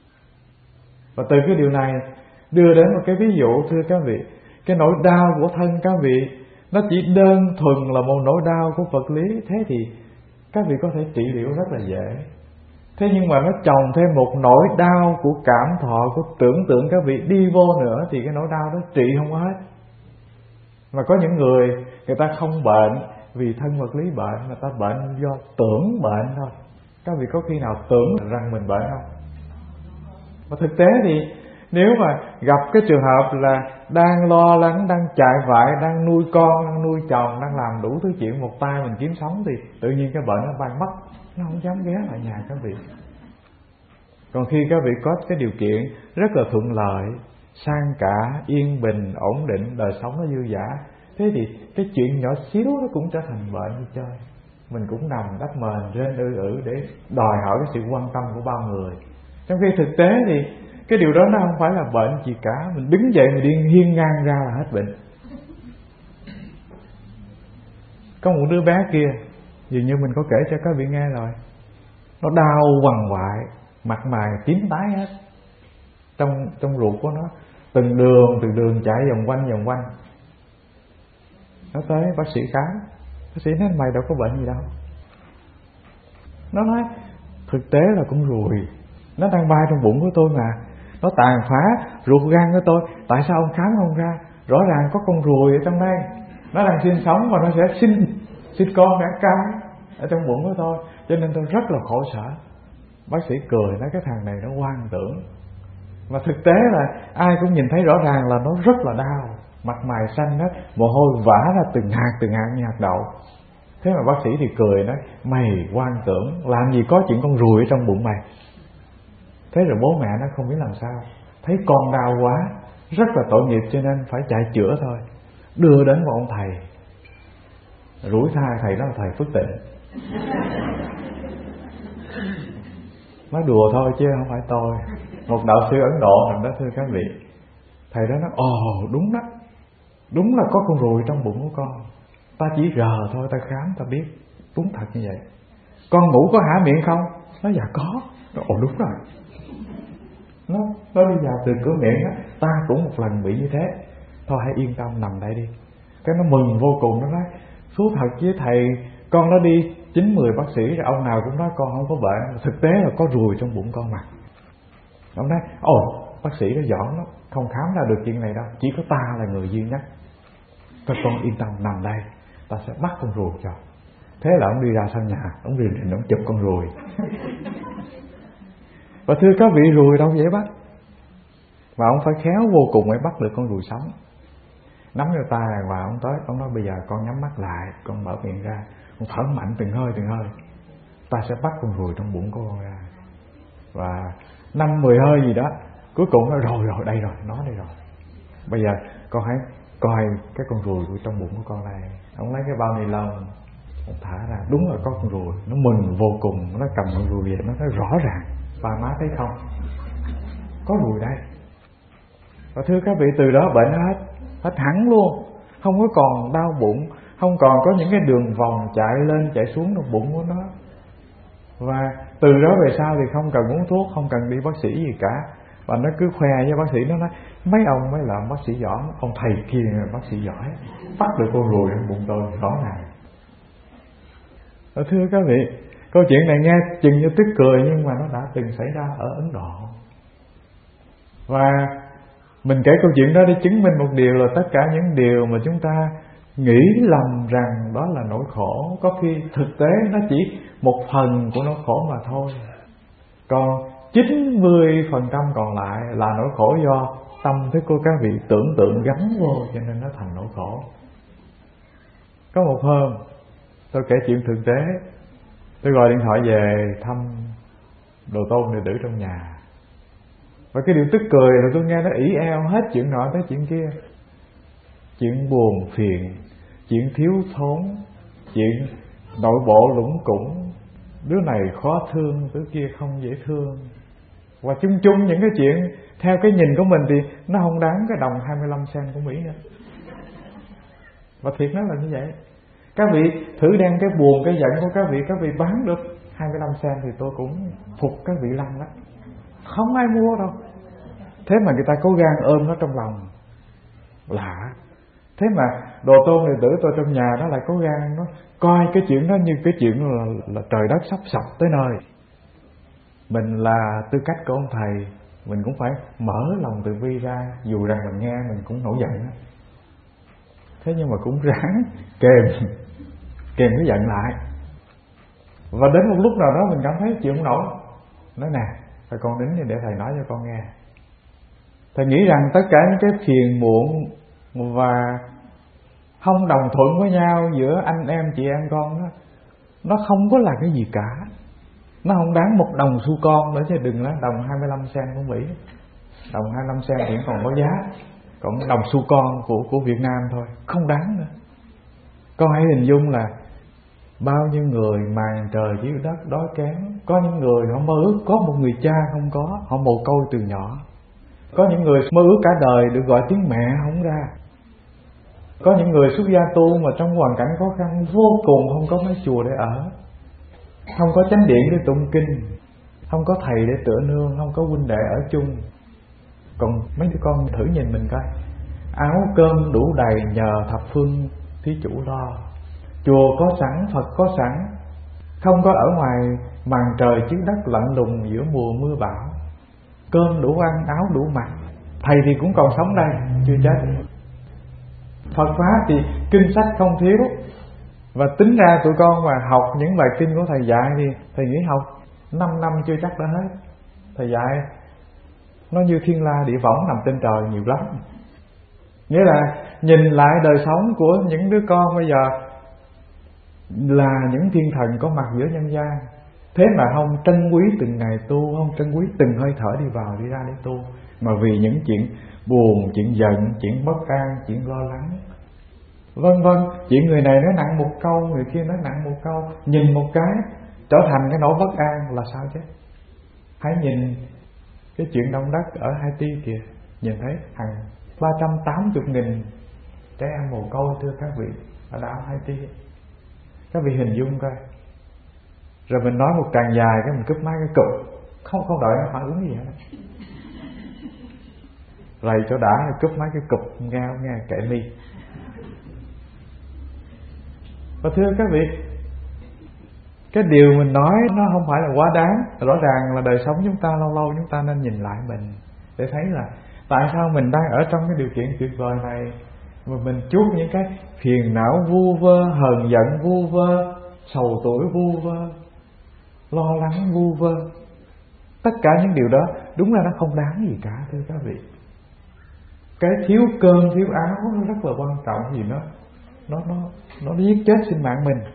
Speaker 1: Và từ cái điều này đưa đến một cái ví dụ, thưa các vị, cái nỗi đau của thân các vị nó chỉ đơn thuần là một nỗi đau của vật lý. Thế thì các vị có thể trị liệu rất là dễ. Thế nhưng mà nó chồng thêm một nỗi đau của cảm thọ, của tưởng tượng các vị đi vô nữa, thì cái nỗi đau đó trị không hết. Mà có những người ta không bệnh vì thân vật lý bệnh, mà ta bệnh do tưởng bệnh thôi. Các vị có khi nào tưởng rằng mình bệnh không? Mà thực tế thì nếu mà gặp cái trường hợp là đang lo lắng, đang chạy vại, đang nuôi con, đang nuôi chồng, đang làm đủ thứ chuyện, một tay mình kiếm sống, thì tự nhiên cái bệnh nó bay mất, nó không dám ghé lại nhà các vị. Còn khi các vị có cái điều kiện rất là thuận lợi, sang cả, yên bình, ổn định, đời sống nó dư dả, thế thì cái chuyện nhỏ xíu nó cũng trở thành bệnh như chơi. Mình cũng nằm đắp mền rên ư để đòi hỏi cái sự quan tâm của bao người. Trong khi thực tế thì cái điều đó nó không phải là bệnh gì cả. Mình đứng dậy mình đi hiên ngang ra là hết bệnh. Có một đứa bé kia, dường như mình có kể cho các vị nghe rồi, nó đau quằn quại, mặt mày tím tái hết. Trong ruột của nó từng đường chạy vòng quanh. Nó tới bác sĩ khám, bác sĩ nói mày đâu có bệnh gì đâu. Nó nói thực tế là con ruồi nó đang bay trong bụng của tôi mà, nó tàn phá ruột gan của tôi. Tại sao ông khám không ra? Rõ ràng có con ruồi ở trong đây, nó đang sinh sống và nó sẽ sinh con cả cái ở trong bụng của tôi, cho nên tôi rất là khổ sở. Bác sĩ cười nói cái thằng này nó hoang tưởng. Mà thực tế là ai cũng nhìn thấy rõ ràng là nó rất là đau, mặt mày xanh hết, mồ hôi vã ra từng hạt như hạt đậu. Thế mà bác sĩ thì cười nói mày hoang tưởng, làm gì có chuyện con ruồi ở trong bụng mày. Thế rồi bố mẹ nó không biết làm sao, thấy con đau quá, rất là tội nghiệp, cho nên phải chạy chữa thôi. Đưa đến một ông thầy, rủi thai thầy đó là thầy Phước Tịnh. Nói đùa thôi chứ không phải tôi, một đạo sư Ấn Độ nằm đó thưa các vị. Thầy đó nói đúng là có con ruồi trong bụng của con. Ta chỉ rờ thôi, ta khám ta biết, đúng thật như vậy. Con ngủ có hả miệng không? Nó dạ có. Đúng rồi. Nó đi vào từ cửa miệng á, ta cũng một lần bị như thế. Thôi hãy yên tâm nằm đây đi. Cái nó mừng vô cùng, nó nói thú thật với thầy, con nó đi 9-10 bác sĩ rồi ông nào cũng nói con không có bệnh, thực tế là có ruồi trong bụng con mà. Ông nói bác sĩ nó giỏi lắm, không khám ra được chuyện này đâu, chỉ có ta là người duy nhất. Thôi con yên tâm nằm đây, ta sẽ bắt con ruồi cho. Thế là ông đi ra sau nhà, ông rình ông chụp con ruồi. Và thưa các vị, ruồi đâu dễ bắt, và ông phải khéo vô cùng mới bắt được con ruồi sống. Nắm vô tay và ông tới, ông nói bây giờ con nhắm mắt lại, con mở miệng ra, con thở mạnh từng hơi, ta sẽ bắt con ruồi trong bụng của con ra. Và 5-10 hơi gì đó, cuối cùng nó rồi đây rồi, nó đây rồi. Bây giờ con hãy coi cái con ruồi của trong bụng của con này. Ông lấy cái bao ni lông, ông thả ra, đúng là có con ruồi. Nó mừng vô cùng, nó cầm con ruồi về, nó nói rõ ràng, ba má thấy không, có ruồi đây. Và thưa các vị, từ đó bệnh hết hẳn luôn, không có còn đau bụng, không còn có những cái đường vòng chạy lên chạy xuống trong bụng của nó. Và từ đó về sau thì không cần uống thuốc, không cần đi bác sĩ gì cả. Và nó cứ khoe với bác sĩ, nó nói mấy ông mới làm bác sĩ giỏi, ông thầy kia là bác sĩ giỏi, bắt được con ruồi trong bụng tôi rõ ràng. Thưa các vị, câu chuyện này nghe chừng như tức cười, nhưng mà nó đã từng xảy ra ở Ấn Độ. Và mình kể câu chuyện đó để chứng minh một điều là tất cả những điều mà chúng ta nghĩ lầm rằng đó là nỗi khổ, có khi thực tế nó chỉ một phần của nỗi khổ mà thôi. Còn 90% còn lại là nỗi khổ do tâm thức của các vị tưởng tượng gắn vô, cho nên nó thành nỗi khổ. Có một hôm tôi kể chuyện thực tế, tôi gọi điện thoại về thăm đồ tôn đệ tử trong nhà. Và cái điều tức cười là tôi nghe nó ỷ eo hết chuyện nọ tới chuyện kia, chuyện buồn phiền, chuyện thiếu thốn, chuyện nội bộ lủng củng, đứa này khó thương, đứa kia không dễ thương. Và chung những cái chuyện theo cái nhìn của mình thì nó không đáng cái đồng 25 sen của Mỹ nữa. Và thiệt nó là như vậy. Các vị thử đem cái buồn, cái giận của các vị bán được 25 sen thì tôi cũng phục các vị lắm đó. Không ai mua đâu. Thế mà người ta cố gan ôm nó trong lòng. Lạ. Thế mà đồ tôn đệ tử tôi trong nhà nó lại cố gan nó coi cái chuyện đó như cái chuyện là trời đất sắp sập tới nơi. mình là tư cách của ông thầy, mình cũng phải mở lòng từ bi ra, dù rằng mình nghe mình cũng nổi giận. Thế nhưng mà cũng ráng kềm cái giận lại. Và đến một lúc nào đó mình cảm thấy chịu không nổi, nói nè, thầy con đến để thầy nói cho con nghe. Thầy nghĩ rằng tất cả những cái phiền muộn và không đồng thuận với nhau giữa anh em chị em con đó, nó không có là cái gì cả. Nó không đáng một đồng xu con nữa, chứ đừng nói đồng 25 sen của Mỹ. Đồng 25 sen thì còn có giá, còn đồng xu con của Việt Nam thôi, không đáng nữa. Con hãy hình dung là bao nhiêu người màn trời chiếu đất đói kém. Có những người họ mơ ước có một người cha không có, họ mồ côi từ nhỏ. Có những người mơ ước cả đời được gọi tiếng mẹ không ra. Có những người xuất gia tu mà trong hoàn cảnh khó khăn vô cùng, không có mấy chùa để ở, không có chánh điện để tụng kinh, không có thầy để tựa nương, không có huynh đệ ở chung. Còn mấy đứa con thử nhìn mình coi, áo cơm đủ đầy nhờ thập phương thí chủ lo, chùa có sẵn, Phật có sẵn, không có ở ngoài màn trời chiếu đất lạnh lùng giữa mùa mưa bão. Cơm đủ ăn, áo đủ mặc, thầy thì cũng còn sống đây, chưa chết. Phật pháp thì kinh sách không thiếu. Và tính ra tụi con mà học những bài kinh của thầy dạy thì thầy nghĩ học 5 năm chưa chắc đã hết. Thầy dạy nó như thiên la địa võng nằm trên trời nhiều lắm. Nghĩa là nhìn lại đời sống của những đứa con bây giờ là những thiên thần có mặt giữa nhân gian, thế mà không trân quý từng ngày tu, không trân quý từng hơi thở đi vào đi ra để tu, mà vì những chuyện buồn, chuyện giận, chuyện bất an, chuyện lo lắng, vân vân, chuyện người này nói nặng một câu, người kia nói nặng một câu, nhìn một cái trở thành cái nỗi bất an là sao chứ? Hãy nhìn cái chuyện động đất ở Haiti kìa, nhìn thấy hàng 380.000 trẻ em mồ côi thưa các vị ở đảo Haiti. Các vị hình dung coi. Rồi mình nói một tràng dài cái mình cúp máy cái cụp, không đợi nó phản ứng gì hết. Rầy cho đã cúp máy cái cụp, nghe kệ mi. Và thưa các vị, cái điều mình nói nó không phải là quá đáng. Rõ ràng là đời sống chúng ta lâu lâu chúng ta nên nhìn lại mình để thấy là tại sao mình đang ở trong cái điều kiện tuyệt vời này mà mình chuốc những cái phiền não vu vơ, hờn giận vu vơ, sầu tuổi vu vơ, lo lắng vu vơ. Tất cả những điều đó đúng là nó không đáng gì cả thưa các vị. Cái thiếu cơm thiếu áo nó rất là quan trọng, vì nó giết chết sinh mạng mình.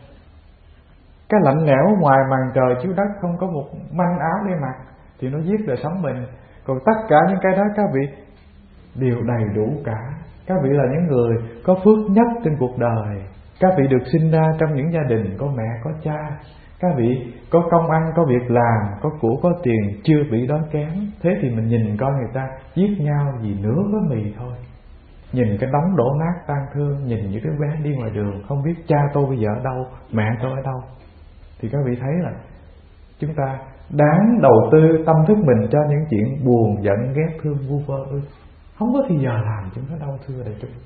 Speaker 1: Cái lạnh lẽo ngoài màn trời chiếu đất, không có một manh áo để mặc thì nó giết đời sống mình. Còn tất cả những cái đó các vị đều đầy đủ cả. Các vị là những người có phước nhất trên cuộc đời. Các vị được sinh ra trong những gia đình có mẹ có cha. Các vị có công ăn, có việc làm, có của có tiền, chưa bị đói kém. Thế thì mình nhìn coi người ta giết nhau vì nửa gói mì thôi. Nhìn cái đống đổ nát tang thương, nhìn những đứa bé đi ngoài đường không biết cha tôi bây giờ ở đâu, mẹ tôi ở đâu, thì các vị thấy là chúng ta đáng đầu tư tâm thức mình cho những chuyện buồn, giận, ghét, thương, vu vơ. Không có thì giờ làm chúng nó đâu thưa đại chúng.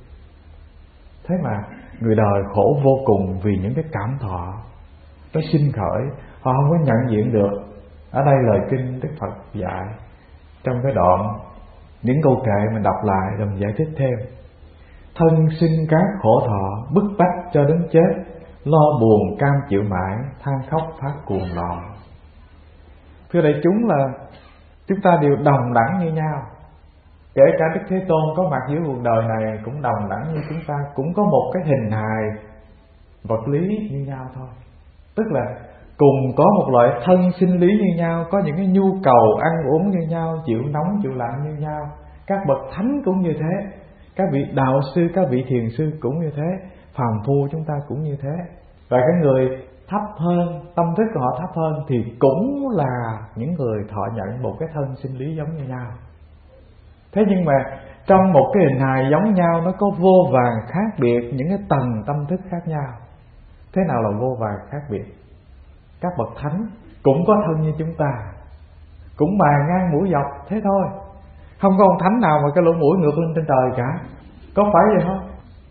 Speaker 1: Thế mà người đời khổ vô cùng vì những cái cảm thọ nó sinh khởi, họ không có nhận diện được. Ở đây lời kinh Đức Phật dạy trong cái đoạn những câu kệ mình đọc lại rồi mình giải thích thêm. Thân sinh các khổ thọ, bức bách cho đến chết, lo buồn cam chịu mãi, than khóc phát cuồng lò. Thưa đại chúng là chúng ta đều đồng đẳng như nhau. Kể cả Đức Thế Tôn có mặt dưới cuộc đời này cũng đồng đẳng như chúng ta, cũng có một cái hình hài vật lý như nhau thôi. Tức là cùng có một loại thân sinh lý như nhau, có những cái nhu cầu ăn uống như nhau, chịu nóng chịu lạnh như nhau. Các bậc thánh cũng như thế, các vị đạo sư, các vị thiền sư cũng như thế, phàm phu chúng ta cũng như thế. Và cái người thấp hơn, tâm thức của họ thấp hơn thì cũng là những người thọ nhận một cái thân sinh lý giống như nhau. Thế nhưng mà trong một cái hình hài giống nhau, nó có vô vàn khác biệt, những cái tầng tâm thức khác nhau. Thế nào là vô vàn khác biệt? Các bậc thánh cũng có thân như chúng ta, cũng mài ngang mũi dọc thế thôi. Không có ông thánh nào mà cái lỗ mũi ngược lên trên trời cả. Có phải vậy không?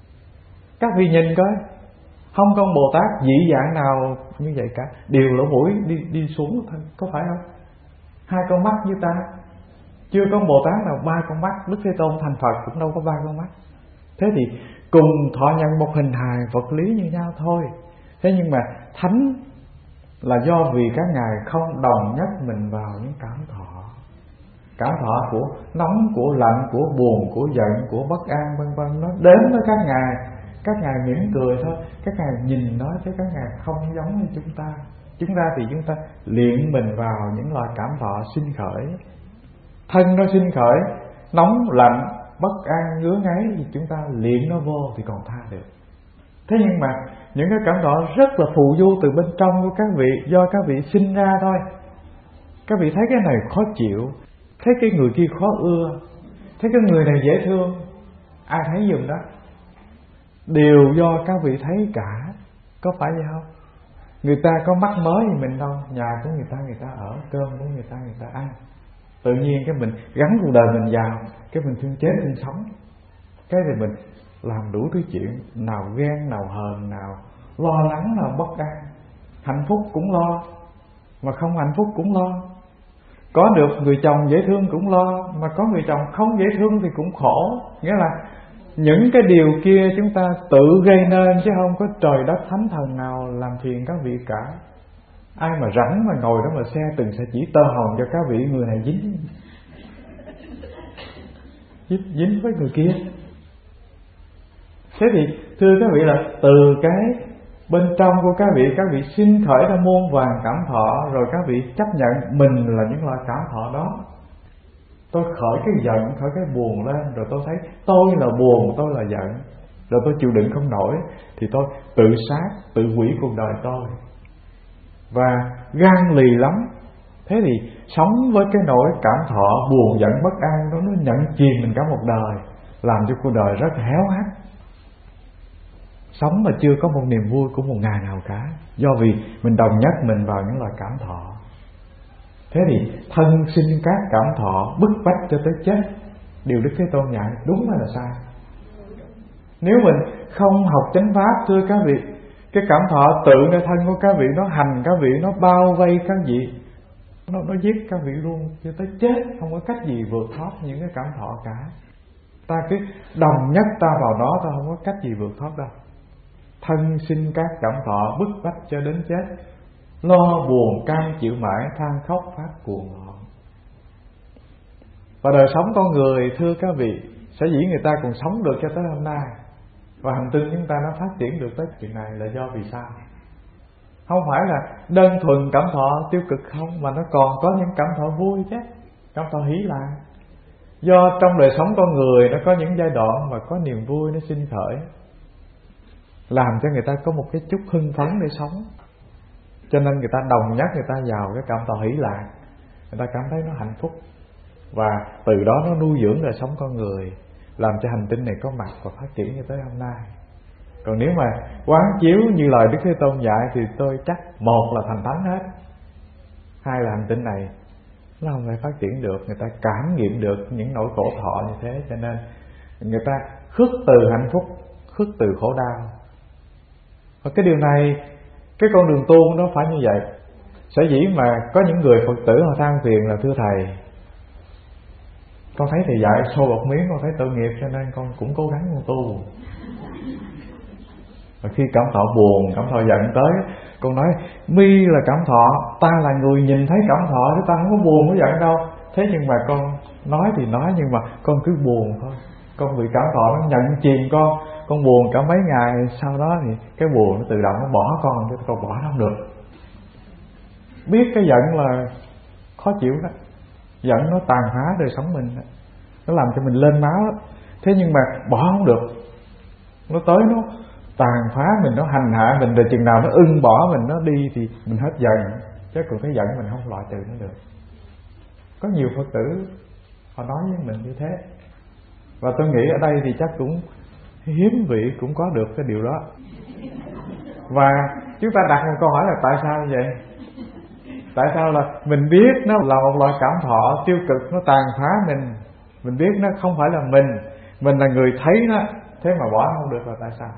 Speaker 1: Các vị nhìn coi, không có ông Bồ Tát dị dạng nào như vậy cả, đều lỗ mũi đi xuống thôi, có phải không? 2 con mắt như ta. Chưa có Bồ Tát nào 3 con mắt, Đức Thế Tôn thành Phật cũng đâu có 3 con mắt. Thế thì cùng thọ nhận một hình hài vật lý như nhau thôi. Thế nhưng mà thánh là do vì các ngài không đồng nhất mình vào những cảm thọ. Cảm thọ của nóng, của lạnh, của buồn, của giận, của bất an vân vân, nó đến với các ngài mỉm cười thôi. Các ngài nhìn nó chứ các ngài không giống như chúng ta. Chúng ta thì chúng ta luyện mình vào những loại cảm thọ sinh khởi. Thân nó sinh khởi nóng lạnh, bất an, ngứa ngáy thì chúng ta luyện nó vô thì còn tha được. Thế nhưng mà những cái cảm thọ rất là phù du từ bên trong của các vị, do các vị sinh ra thôi. Các vị thấy cái này khó chịu, thấy cái người kia khó ưa, thấy cái người này dễ thương, ai thấy giùm đó? Đều do các vị thấy cả. Có phải vậy không? Người ta có mắt mới thì mình đâu. Nhà của người ta ở, cơm của người ta ăn. Tự nhiên cái mình gắn cuộc đời mình vào, cái mình thương chết thương sống. Cái thì mình làm đủ thứ chuyện, nào ghen, nào hờn, nào lo lắng, nào bất an. Hạnh phúc cũng lo, mà không hạnh phúc cũng lo. Có được người chồng dễ thương cũng lo, mà có người chồng không dễ thương thì cũng khổ. Nghĩa là những cái điều kia chúng ta tự gây nên, chứ không có trời đất thánh thần nào làm phiền các vị cả. Ai mà rảnh mà ngồi đó mà xe từng sẽ chỉ tơ hồng cho các vị, người này dính với người kia. Thế thì thưa các vị là từ cái bên trong của các vị sinh khởi ra muôn vàn cảm thọ, rồi các vị chấp nhận mình là những loại cảm thọ đó. Tôi khởi cái giận, khởi cái buồn lên, rồi tôi thấy tôi là buồn, tôi là giận, rồi tôi chịu đựng không nổi thì tôi tự sát, tự hủy cuộc đời tôi. Và gan lì lắm. Thế thì sống với cái nỗi cảm thọ buồn giận bất an đó, nó nhận chìm mình cả một đời, làm cho cuộc đời rất héo hắt. Sống mà chưa có một niềm vui của một ngày nào cả, do vì mình đồng nhất mình vào những loại cảm thọ. Thế thì thân sinh các cảm thọ bức bách cho tới chết. Điều Đức Thế Tôn dạy đúng hay là sai? Nếu mình không học chánh pháp, thưa các vị, cái cảm thọ tự nơi thân của các vị, nó hành các vị, nó bao vây các vị, nó giết các vị luôn cho tới chết. Không có cách gì vượt thoát những cái cảm thọ cả. Ta cứ đồng nhất ta vào đó, ta không có cách gì vượt thoát đâu. Thân sinh các cảm thọ bức bách cho đến chết, lo buồn cam chịu mãi, than khóc phát cuồng loạn. Và đời sống con người, thưa các vị, sở dĩ người ta còn sống được cho tới hôm nay, và hành tinh chúng ta nó phát triển được tới chuyện này là do vì sao? Không phải là đơn thuần cảm thọ tiêu cực không, mà nó còn có những cảm thọ vui chứ, cảm thọ hỷ lạc. Do trong đời sống con người nó có những giai đoạn mà có niềm vui nó sinh khởi, làm cho người ta có một cái chút hưng phấn để sống. Cho nên người ta đồng nhất người ta vào cái cảm thọ hỷ lạc, người ta cảm thấy nó hạnh phúc. Và từ đó nó nuôi dưỡng đời sống con người, làm cho hành tinh này có mặt và phát triển như tới hôm nay. Còn nếu mà quán chiếu như lời Đức Thế Tôn dạy thì tôi chắc một là thành thánh hết, hai là hành tinh này nó không thể phát triển được. Người ta cảm nghiệm được những nỗi khổ thọ như thế, cho nên người ta khước từ hạnh phúc, khước từ khổ đau. Và cái điều này, cái con đường tu nó phải như vậy. Sở dĩ mà có những người Phật tử họ than phiền là thưa thầy, con thấy thầy dạy xô bột miếng, con thấy tội nghiệp cho nên con cũng cố gắng con tu. Và khi cảm thọ buồn, cảm thọ giận tới, con nói mi là cảm thọ, ta là người nhìn thấy cảm thọ chứ ta không có buồn có giận đâu. Thế nhưng mà con nói thì nói, nhưng mà con cứ buồn thôi. Con bị cảm thọ nó nhận chìm con buồn cả mấy ngày, sau đó thì cái buồn nó tự động nó bỏ con, chứ con bỏ nó không được. Biết cái giận là khó chịu đó, giận nó tàn phá đời sống mình đó, nó làm cho mình lên máu đó. Thế nhưng mà bỏ không được, nó tới nó tàn phá mình, nó hành hạ mình, rồi chừng nào nó ưng bỏ mình, nó đi thì mình hết giận. Chứ còn cái giận mình không loại trừ nó được. Có nhiều Phật tử họ nói với mình như thế, và tôi nghĩ ở đây thì chắc cũng hiếm vị cũng có được cái điều đó. Và chúng ta đặt một câu hỏi là tại sao như vậy? Tại sao là mình biết nó là một loại cảm thọ tiêu cực, nó tàn phá mình biết nó không phải là mình là người thấy nó, thế mà bỏ không được là tại sao?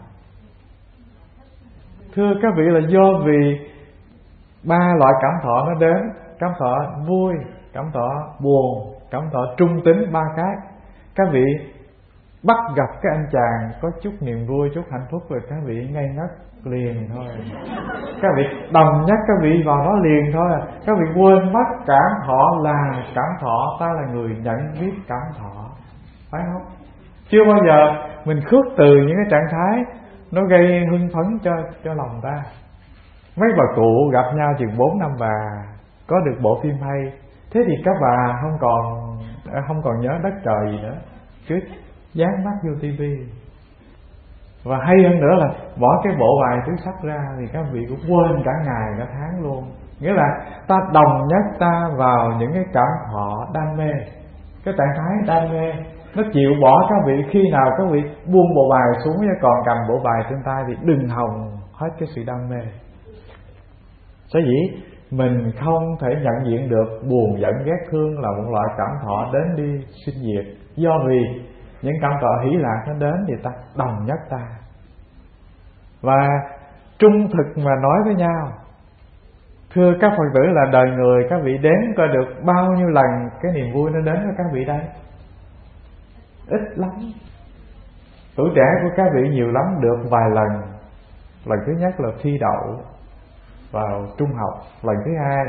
Speaker 1: Thưa các vị là do vì ba loại cảm thọ nó đến, cảm thọ vui, cảm thọ buồn, cảm thọ trung tính, 3 cái. Các vị bắt gặp cái anh chàng có chút niềm vui, chút hạnh phúc rồi các vị ngây ngất liền thôi. Các vị đồng nhắc các vị vào đó liền thôi. Các vị quên mất cảm thọ là cảm thọ, ta là người nhận biết cảm thọ, phải không? Chưa bao giờ mình khước từ những cái trạng thái nó gây hưng phấn cho lòng ta. Mấy bà cụ gặp nhau chừng 4 năm bà có được bộ phim hay, thế thì các bà không còn nhớ đất trời gì nữa, cứ dán mắt vô tivi. Và hay hơn nữa là bỏ cái bộ bài tứ sắc ra thì các vị cũng quên cả ngày cả tháng luôn. Nghĩa là ta đồng nhất ta vào những cái cảm thọ đam mê, cái trạng thái đam mê nó chịu bỏ các vị. Khi nào các vị buông bộ bài xuống chứ còn cầm bộ bài trên tay thì đừng hòng hết cái sự đam mê. Sở dĩ mình không thể nhận diện được buồn giận ghét thương là một loại cảm thọ đến đi sinh diệt, do vì những cảm thọ hỷ lạc nó đến thì ta đồng nhất ta. Và trung thực mà nói với nhau, thưa các Phật tử, là đời người các vị đếm coi được bao nhiêu lần cái niềm vui nó đến với các vị đây? Ít lắm. Tuổi trẻ của các vị nhiều lắm được vài lần. Lần thứ nhất là thi đậu vào trung học, lần thứ hai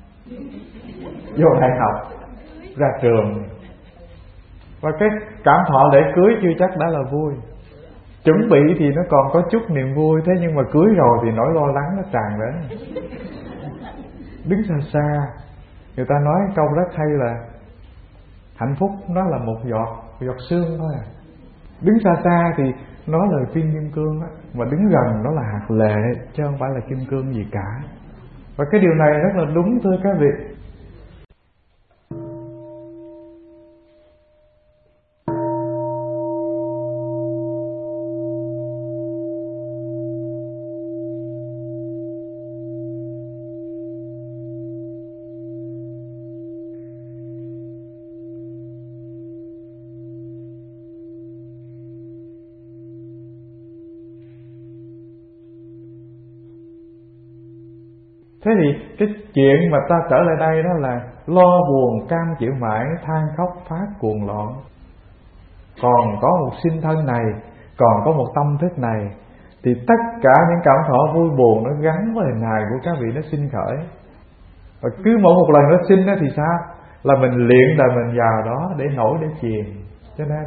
Speaker 1: vô đại học, ra trường. Và cái cảm thọ lễ cưới chưa chắc đã là vui. Chuẩn bị thì nó còn có chút niềm vui, thế nhưng mà cưới rồi thì nỗi lo lắng nó tràn đến. Đứng xa xa, người ta nói câu rất hay là hạnh phúc nó là một giọt sương thôi à. Đứng xa xa thì nó là viên kim cương á, mà đứng gần nó là hạt lệ chứ không phải là kim cương gì cả. Và cái điều này rất là đúng thưa các vị. Thế thì cái chuyện mà ta trở lại đây đó là lo buồn cam chịu mãi, than khóc phát cuồng loạn. Còn có một sinh thân này, còn có một tâm thức này, thì tất cả những cảm thọ vui buồn nó gắn với hình hài của các vị nó sinh khởi. Và cứ mỗi một lần nó sinh đó thì sao? Là mình luyện đời mình vào đó để nổi để chìm. Cho nên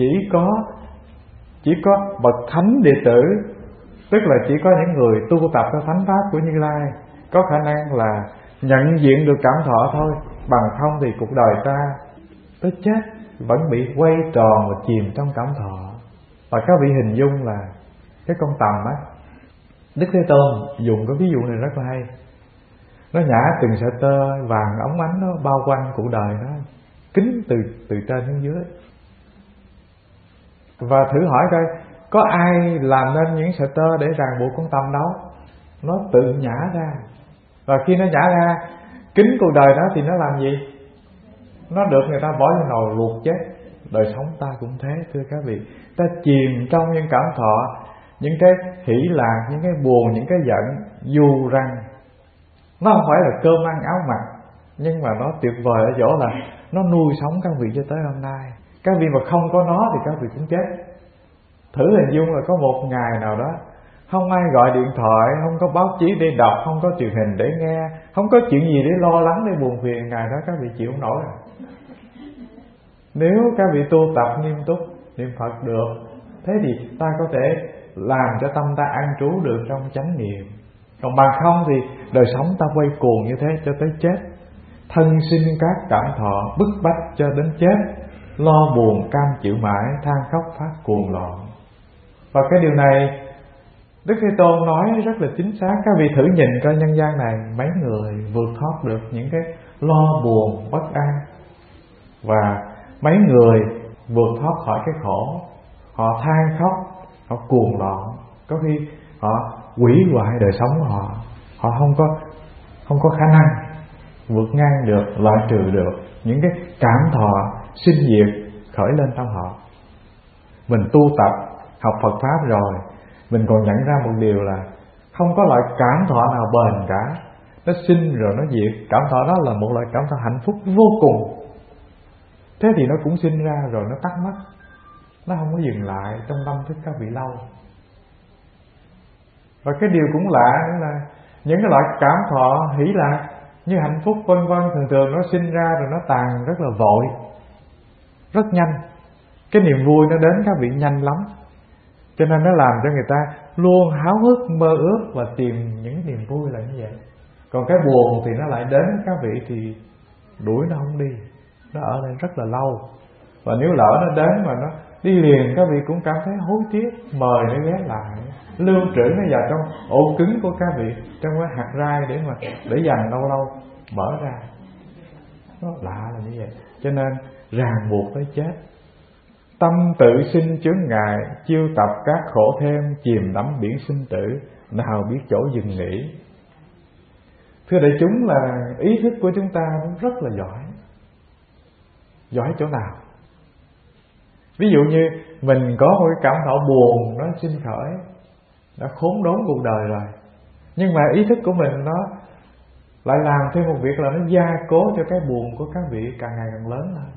Speaker 1: chỉ có bậc thánh đệ tử, tức là chỉ có những người tu tập theo thánh pháp của Như Lai có khả năng là nhận diện được cảm thọ thôi. Bằng không thì cuộc đời ta tới chết vẫn bị quay tròn và chìm trong cảm thọ. Và các vị hình dung là cái con tầm á, Đức Thế Tôn dùng cái ví dụ này rất là hay. Nó nhả từng sợi tơ vàng óng ánh nó bao quanh cuộc đời nó, kín từ trên đến dưới. Và thử hỏi coi, có ai làm nên những sợi tơ để ràng buộc con tầm đâu? Nó tự nhả ra. Và khi nó nhả ra kín cuộc đời đó thì nó làm gì? Nó được người ta bỏ vô nồi luộc chết. Đời sống ta cũng thế thưa các vị. Ta chìm trong những cảm thọ, những cái hỷ lạc, những cái buồn, những cái giận, dù rằng nó không phải là cơm ăn áo mặc, nhưng mà nó tuyệt vời ở chỗ là nó nuôi sống các vị cho tới hôm nay. Các vị mà không có nó thì các vị cũng chết. Thử hình dung là có một ngày nào đó không ai gọi điện thoại, không có báo chí để đọc, không có truyền hình để nghe, không có chuyện gì để lo lắng, để buồn phiền, ngày đó các vị chịu không nổi. Nếu các vị tu tập nghiêm túc niệm Phật được, thế thì ta có thể làm cho tâm ta an trú được trong chánh niệm. Còn bằng không thì đời sống ta quay cuồng như thế cho tới chết, thân sinh các cảm thọ bức bách cho đến chết, lo buồn cam chịu mãi, than khóc phát cuồng loạn. Và cái điều này Đức Thế Tôn nói rất là chính xác. Các vị thử nhìn coi nhân gian này, mấy người vượt thoát được những cái lo buồn bất an, và mấy người vượt thoát khỏi cái khổ. Họ than khóc, họ cuồng loạn, có khi họ hủy hoại đời sống của họ. Họ không có khả năng vượt ngang được, loại trừ được những cái cảm thọ sinh diệt khởi lên trong họ. Mình tu tập học Phật pháp rồi, mình còn nhận ra một điều là không có loại cảm thọ nào bền cả. nó sinh rồi nó diệt. Cảm thọ đó là một loại cảm thọ hạnh phúc vô cùng. Thế thì nó cũng sinh ra rồi nó tắt mất, nó không có dừng lại trong tâm thức các vị lâu. Và cái điều cũng lạ nữa là những cái loại cảm thọ hỷ lạc như hạnh phúc vân vân, thường thường nó sinh ra rồi nó tàn rất là vội, rất nhanh. Cái niềm vui nó đến các vị nhanh lắm, cho nên nó làm cho người ta luôn háo hức mơ ước và tìm những niềm vui là như vậy. Còn cái buồn thì nó lại đến các vị thì đuổi nó không đi, nó ở đây rất là lâu. Và nếu lỡ nó đến mà nó đi liền, các vị cũng cảm thấy hối tiếc, mời nó ghé lại, lưu trữ nó vào trong ổ cứng của các vị, trong cái hạt rai để dành lâu lâu mở ra. Nó lạ là như vậy. Cho nên ràng buộc tới chết. Tâm tự sinh chướng ngại, chiêu tập các khổ thêm, chìm đắm biển sinh tử, nào biết chỗ dừng nghỉ. Thưa đại chúng, là ý thức của chúng ta nó rất là giỏi. Giỏi chỗ nào? Ví dụ như mình có một cái cảm thọ buồn nó sinh khởi, đã khốn đốn cuộc đời rồi, nhưng mà ý thức của mình nó lại làm thêm một việc là nó gia cố cho cái buồn của các vị càng ngày càng lớn hơn.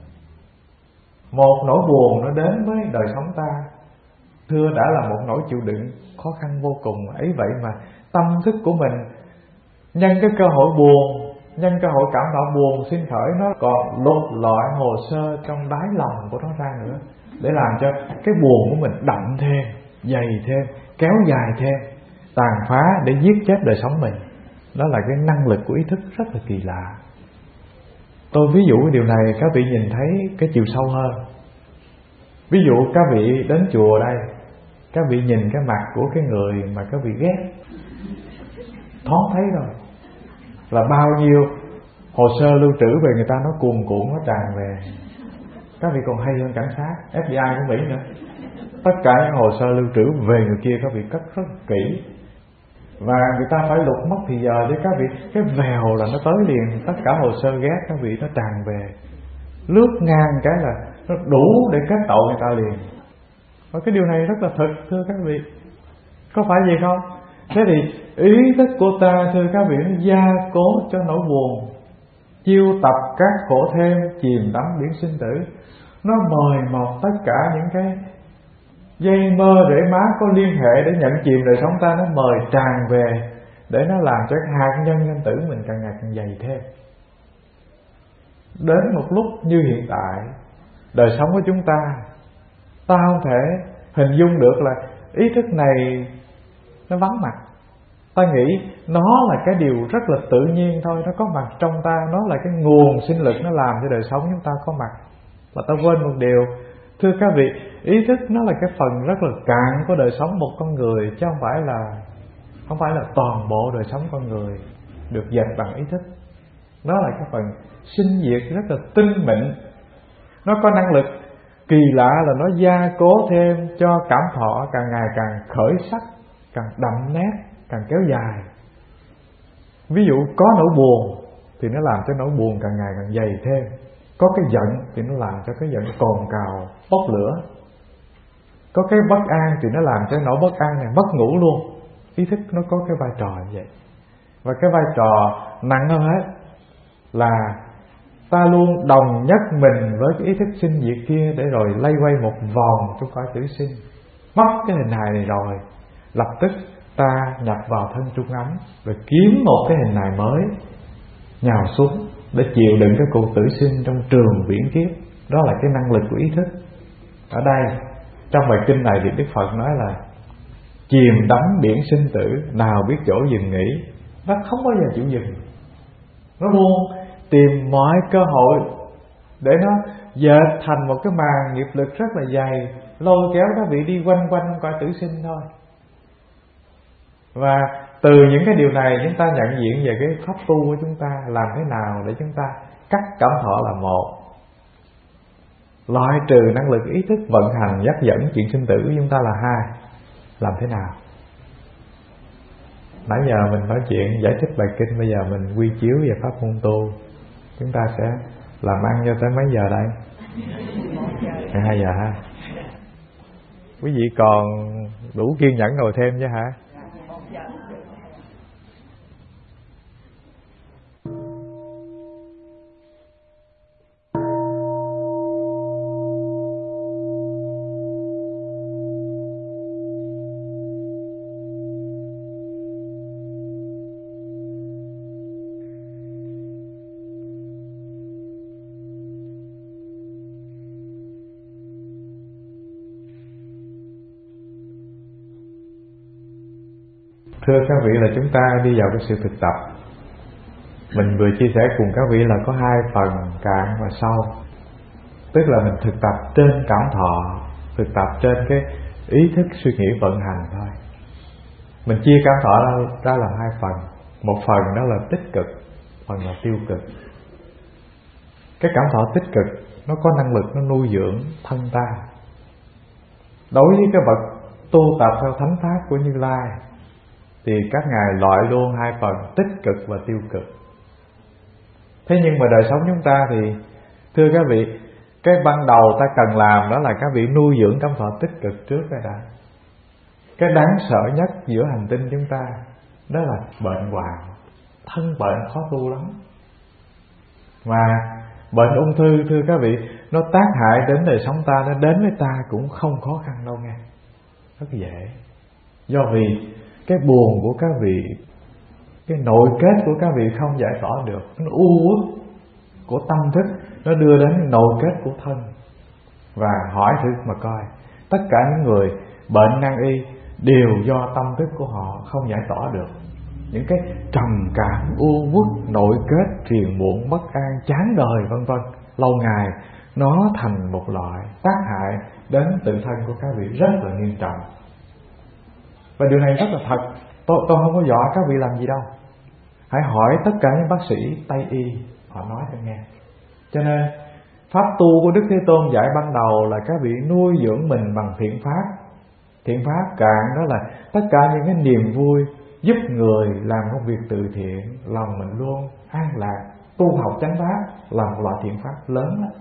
Speaker 1: Một nỗi buồn nó đến với đời sống ta, thưa đã là một nỗi chịu đựng khó khăn vô cùng. Ấy vậy mà tâm thức của mình nhân cái cơ hội buồn, nhân cơ hội cảm thọ buồn sinh khởi, nó còn lục lọi hồ sơ trong đáy lòng của nó ra nữa, để làm cho cái buồn của mình đậm thêm, dày thêm, kéo dài thêm, tàn phá để giết chết đời sống mình. Đó là cái năng lực của ý thức rất là kỳ lạ. Tôi ví dụ cái điều này các vị nhìn thấy cái chiều sâu hơn. Ví dụ các vị đến chùa đây, các vị nhìn cái mặt của cái người mà các vị ghét, thoáng thấy rồi là bao nhiêu hồ sơ lưu trữ về người ta nó cuồn cuộn, nó tràn về. Các vị còn hay hơn cảnh sát, FBI của Mỹ nữa. Tất cả những hồ sơ lưu trữ về người kia các vị cất rất kỹ, và người ta phải lục mất thì giờ để các vị, cái vèo là nó tới liền, tất cả hồ sơ ghét các vị nó tràn về, lướt ngang cái là nó đủ để kết tội người ta liền. Và cái điều này rất là thật, thưa các vị, có phải gì không? Thế thì ý thức của ta, thưa các vị, nó gia cố cho nỗi buồn, chiêu tập các khổ thêm, chìm đắm biển sinh tử. Nó mời mọc tất cả những cái dây mơ rễ má có liên hệ để nhận chìm đời sống ta, nó mời tràn về để nó làm cho cái hạt nhân nhân tử mình càng ngày càng dày thêm. Đến một lúc như hiện tại, đời sống của chúng ta không thể hình dung được là ý thức này nó vắng mặt. Ta nghĩ nó là cái điều rất là tự nhiên thôi, nó có mặt trong ta, nó là cái nguồn sinh lực, nó làm cho đời sống chúng ta có mặt. Và ta quên một điều, thưa các vị, ý thức nó là cái phần rất là cạn của đời sống một con người, chứ không phải là toàn bộ đời sống con người được dệt bằng ý thức. Nó là cái phần sinh diệt rất là tinh mịn. Nó có năng lực kỳ lạ là nó gia cố thêm cho cảm thọ càng ngày càng khởi sắc, càng đậm nét, càng kéo dài. Ví dụ có nỗi buồn thì nó làm cho nỗi buồn càng ngày càng dày thêm. Có cái giận thì nó làm cho cái giận cồn cào, bốc lửa. Có cái bất an thì nó làm cho nỗi bất an này mất ngủ luôn. Ý thức nó có cái vai trò như vậy. Và cái vai trò nặng hơn hết là ta luôn đồng nhất mình với cái ý thức sinh diệt kia, để rồi lay quay một vòng trong cõi tử sinh. Mất cái hình hài này rồi, lập tức ta nhập vào thân trung ấm, rồi kiếm một cái hình hài mới, nhào xuống để chịu đựng cái cuộc tử sinh trong trường viễn kiếp. Đó là cái năng lực của ý thức. Ở đây trong bài kinh này thì Đức Phật nói là chìm đắm biển sinh tử, nào biết chỗ dừng nghỉ. Nó không bao giờ chịu dừng, nó luôn tìm mọi cơ hội để nó dệt thành một cái màn nghiệp lực rất là dày, lôi kéo các vị đi quanh quanh cõi tử sinh thôi. Và từ những cái điều này chúng ta nhận diện về cái pháp tu của chúng ta, làm thế nào để chúng ta cắt cảm thọ là một, loại trừ năng lực ý thức vận hành dắt dẫn chuyện sinh tử của chúng ta là hai. Làm thế nào? Nãy giờ mình nói chuyện giải thích bài kinh, bây giờ mình quy chiếu về pháp môn tu. Chúng ta sẽ làm ăn cho tới mấy giờ đây? 12 giờ ha. Quý vị còn đủ kiên nhẫn ngồi thêm chứ hả? Thưa các vị, là chúng ta đi vào cái sự thực tập. Mình vừa chia sẻ cùng các vị là có hai phần, cạn và sâu. Tức là mình thực tập trên cảm thọ, thực tập trên cái ý thức suy nghĩ vận hành thôi. Mình chia cảm thọ ra làm hai phần. Một phần đó là tích cực, phần là tiêu cực. Cái cảm thọ tích cực nó có năng lực nó nuôi dưỡng thân ta. Đối với cái bậc tu tập theo thánh pháp của Như Lai thì các ngài loại luôn hai phần tích cực và tiêu cực. Thế nhưng mà đời sống chúng ta thì thưa các vị, cái ban đầu ta cần làm đó là các vị nuôi dưỡng cảm thọ tích cực trước đây đã. Cái đáng sợ nhất giữa hành tinh chúng ta đó là bệnh hoạn, thân bệnh khó tu lắm. Mà bệnh ung thư thưa các vị, nó tác hại đến đời sống ta, nó đến với ta cũng không khó khăn đâu nghe, rất dễ. Do vì cái buồn của các vị, cái nội kết của các vị không giải tỏa được, nó u uất của tâm thức nó đưa đến nội kết của thân. Và hỏi thử mà coi, tất cả những người bệnh nan y đều do tâm thức của họ không giải tỏa được. Những cái trầm cảm, u uất, nội kết, phiền muộn, bất an, chán đời vân vân, lâu ngày nó thành một loại tác hại đến tự thân của các vị rất là nghiêm trọng. Và điều này rất là thật. Tôi không có dọa các vị làm gì đâu. Hãy hỏi tất cả những bác sĩ Tây y, họ nói cho nghe. Cho nên pháp tu của Đức Thế Tôn dạy ban đầu là các vị nuôi dưỡng mình bằng thiện pháp. Thiện pháp cạn đó là tất cả những cái niềm vui, giúp người làm công việc từ thiện, lòng mình luôn an lạc. Tu học chánh pháp là một loại thiện pháp lớn đó.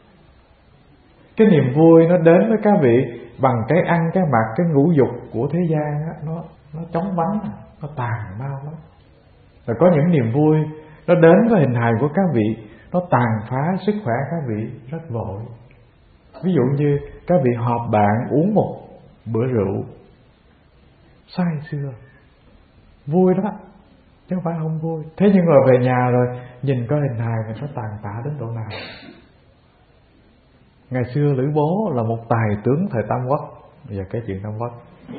Speaker 1: Cái niềm vui nó đến với các vị bằng cái ăn, cái mặc, cái ngũ dục của thế gian đó, nó chóng vánh, nó tàn mau lắm. Rồi có những niềm vui nó đến với hình hài của các vị, nó tàn phá sức khỏe các vị rất vội. Ví dụ như các vị họp bạn uống một bữa rượu say sưa, vui đó chứ không phải không vui. Thế nhưng mà về nhà rồi nhìn coi hình hài mình nó tàn tạ đến độ nào. Ngày xưa Lữ Bố là một tài tướng thời Tam Quốc. Bây giờ cái chuyện Tam Quốc.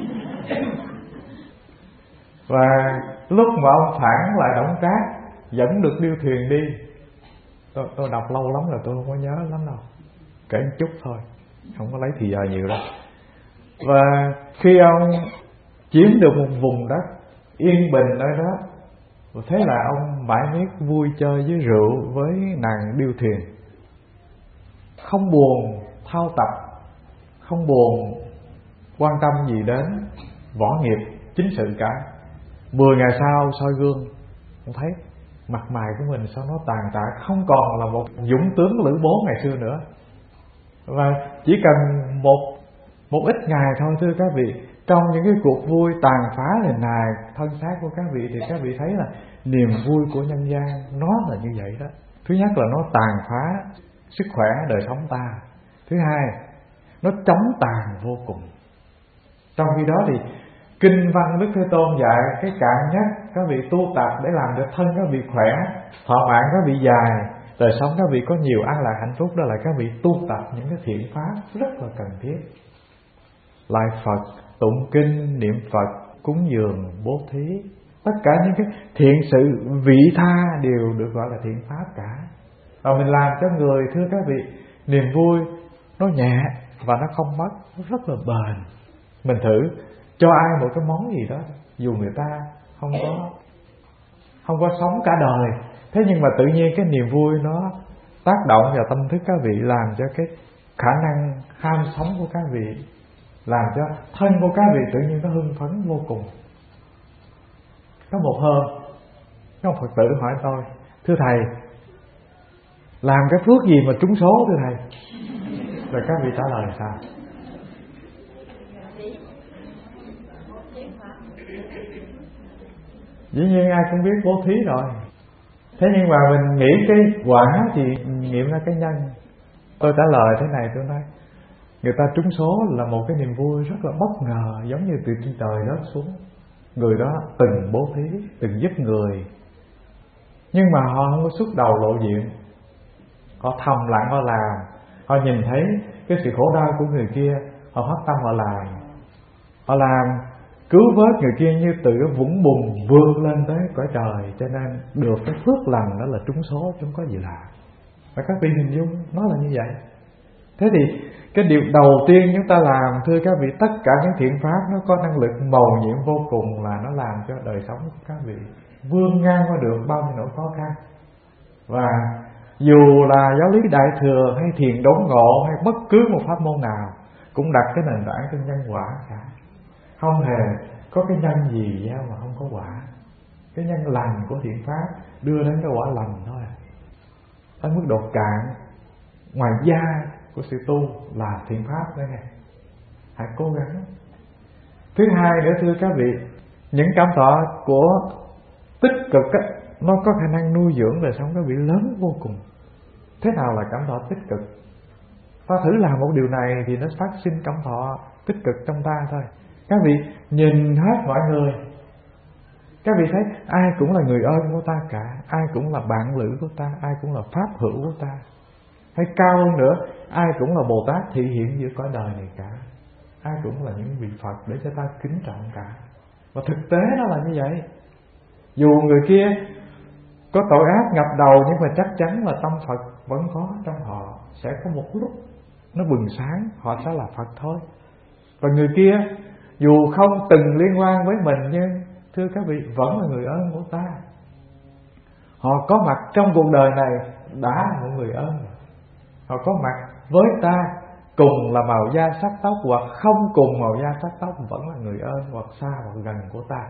Speaker 1: Và lúc mà ông phản lại Đổng Trác, dẫn được điêu thuyền đi, tôi đọc lâu lắm rồi tôi không có nhớ lắm đâu, kể một chút thôi, không có lấy thì giờ nhiều đâu. Và khi ông chiếm được một vùng đất yên bình nơi đó, thế là ông mãi miết vui chơi với rượu, với nàng điêu thuyền, không buồn thao tập, không buồn quan tâm gì đến võ nghiệp chính sự cả. 10 ngày sau soi gương, ông thấy mặt mày của mình sao nó tàn tạ, không còn là một dũng tướng Lữ Bố ngày xưa nữa. Và chỉ cần một ít ngày thôi thưa các vị, trong những cái cuộc vui tàn phá hình hài thân xác của các vị, thì các vị thấy là niềm vui của nhân gian nó là như vậy đó. Thứ nhất là nó tàn phá sức khỏe đời sống ta. Thứ hai, nó chóng tàn vô cùng. Trong khi đó thì kinh văn Đức Thế Tôn dạy cái cạn nhất các vị tu tập để làm cho thân các vị khỏe, thọ mạng các vị dài, đời sống các vị có nhiều an lạc hạnh phúc, đó là các vị tu tập những cái thiện pháp rất là cần thiết. Lại Phật, tụng kinh, niệm Phật, cúng dường, bố thí, tất cả những cái thiện sự vị tha đều được gọi là thiện pháp cả. Và mình làm cho người thưa các vị, niềm vui nó nhẹ và nó không mất, nó rất là bền. Mình thử cho ai một cái món gì đó, dù người ta không có sống cả đời, thế nhưng mà tự nhiên cái niềm vui nó tác động vào tâm thức các vị, làm cho cái khả năng ham sống của các vị, làm cho thân của các vị tự nhiên nó hưng phấn vô cùng. Có một hôm có một Phật tử hỏi tôi: thưa thầy, làm cái phước gì mà trúng số thưa thầy? Rồi các vị trả lời sao? Dĩ nhiên ai cũng biết bố thí rồi. Thế nhưng mà mình nghĩ cái quả thì nghiệm ra cái nhân. Tôi trả lời thế này, tôi nói người ta trúng số là một cái niềm vui rất là bất ngờ, giống như từ trên trời rớt xuống. Người đó từng bố thí, từng giúp người, nhưng mà họ không có xuất đầu lộ diện. Họ thầm lặng họ làm. Họ nhìn thấy cái sự khổ đau của người kia, họ phát tâm họ làm. Họ làm cứu vớt người kia như từ cái vũng bùn vượt lên tới cõi trời, cho nên được cái phước lành đó là trúng số chứ không có gì lạ. Và các vị hình dung nó là như vậy. Thế thì cái điều đầu tiên chúng ta làm, thưa các vị, tất cả những thiện pháp nó có năng lực mầu nhiệm vô cùng, là nó làm cho đời sống của các vị vươn ngang qua được bao nhiêu nỗi khó khăn. Và dù là giáo lý Đại Thừa hay thiền đốn ngộ hay bất cứ một pháp môn nào cũng đặt cái nền tảng trên nhân quả cả. Không hề có cái nhân gì gieo mà không có quả. Cái nhân lành của thiện pháp đưa đến cái quả lành thôi. Ở mức độ cạn ngoài da của sự tu là thiện pháp đây nè. Hãy cố gắng. Thứ hai nữa, thưa các vị, những cảm thọ của tích cực á, nó có khả năng nuôi dưỡng đời sống các vị lớn vô cùng. Thế nào là cảm thọ tích cực? Ta thử làm một điều này thì nó phát sinh cảm thọ tích cực trong ta thôi. Các vị nhìn hết mọi người, các vị thấy ai cũng là người ơn của ta cả, ai cũng là bạn lữ của ta, ai cũng là pháp hữu của ta. Hay cao hơn nữa, ai cũng là Bồ Tát thị hiện giữa cõi đời này cả, ai cũng là những vị Phật để cho ta kính trọng cả. Và thực tế nó là như vậy. Dù người kia có tội ác ngập đầu, nhưng mà chắc chắn là tâm Phật vẫn có trong họ. Sẽ có một lúc nó bừng sáng, họ sẽ là Phật thôi. Và người kia dù không từng liên quan với mình, nhưng thưa các vị vẫn là người ơn của ta. Họ có mặt trong cuộc đời này đã là một người ơn. Họ có mặt với ta cùng là màu da sắc tóc, hoặc không cùng màu da sắc tóc vẫn là người ơn, hoặc xa hoặc gần của ta.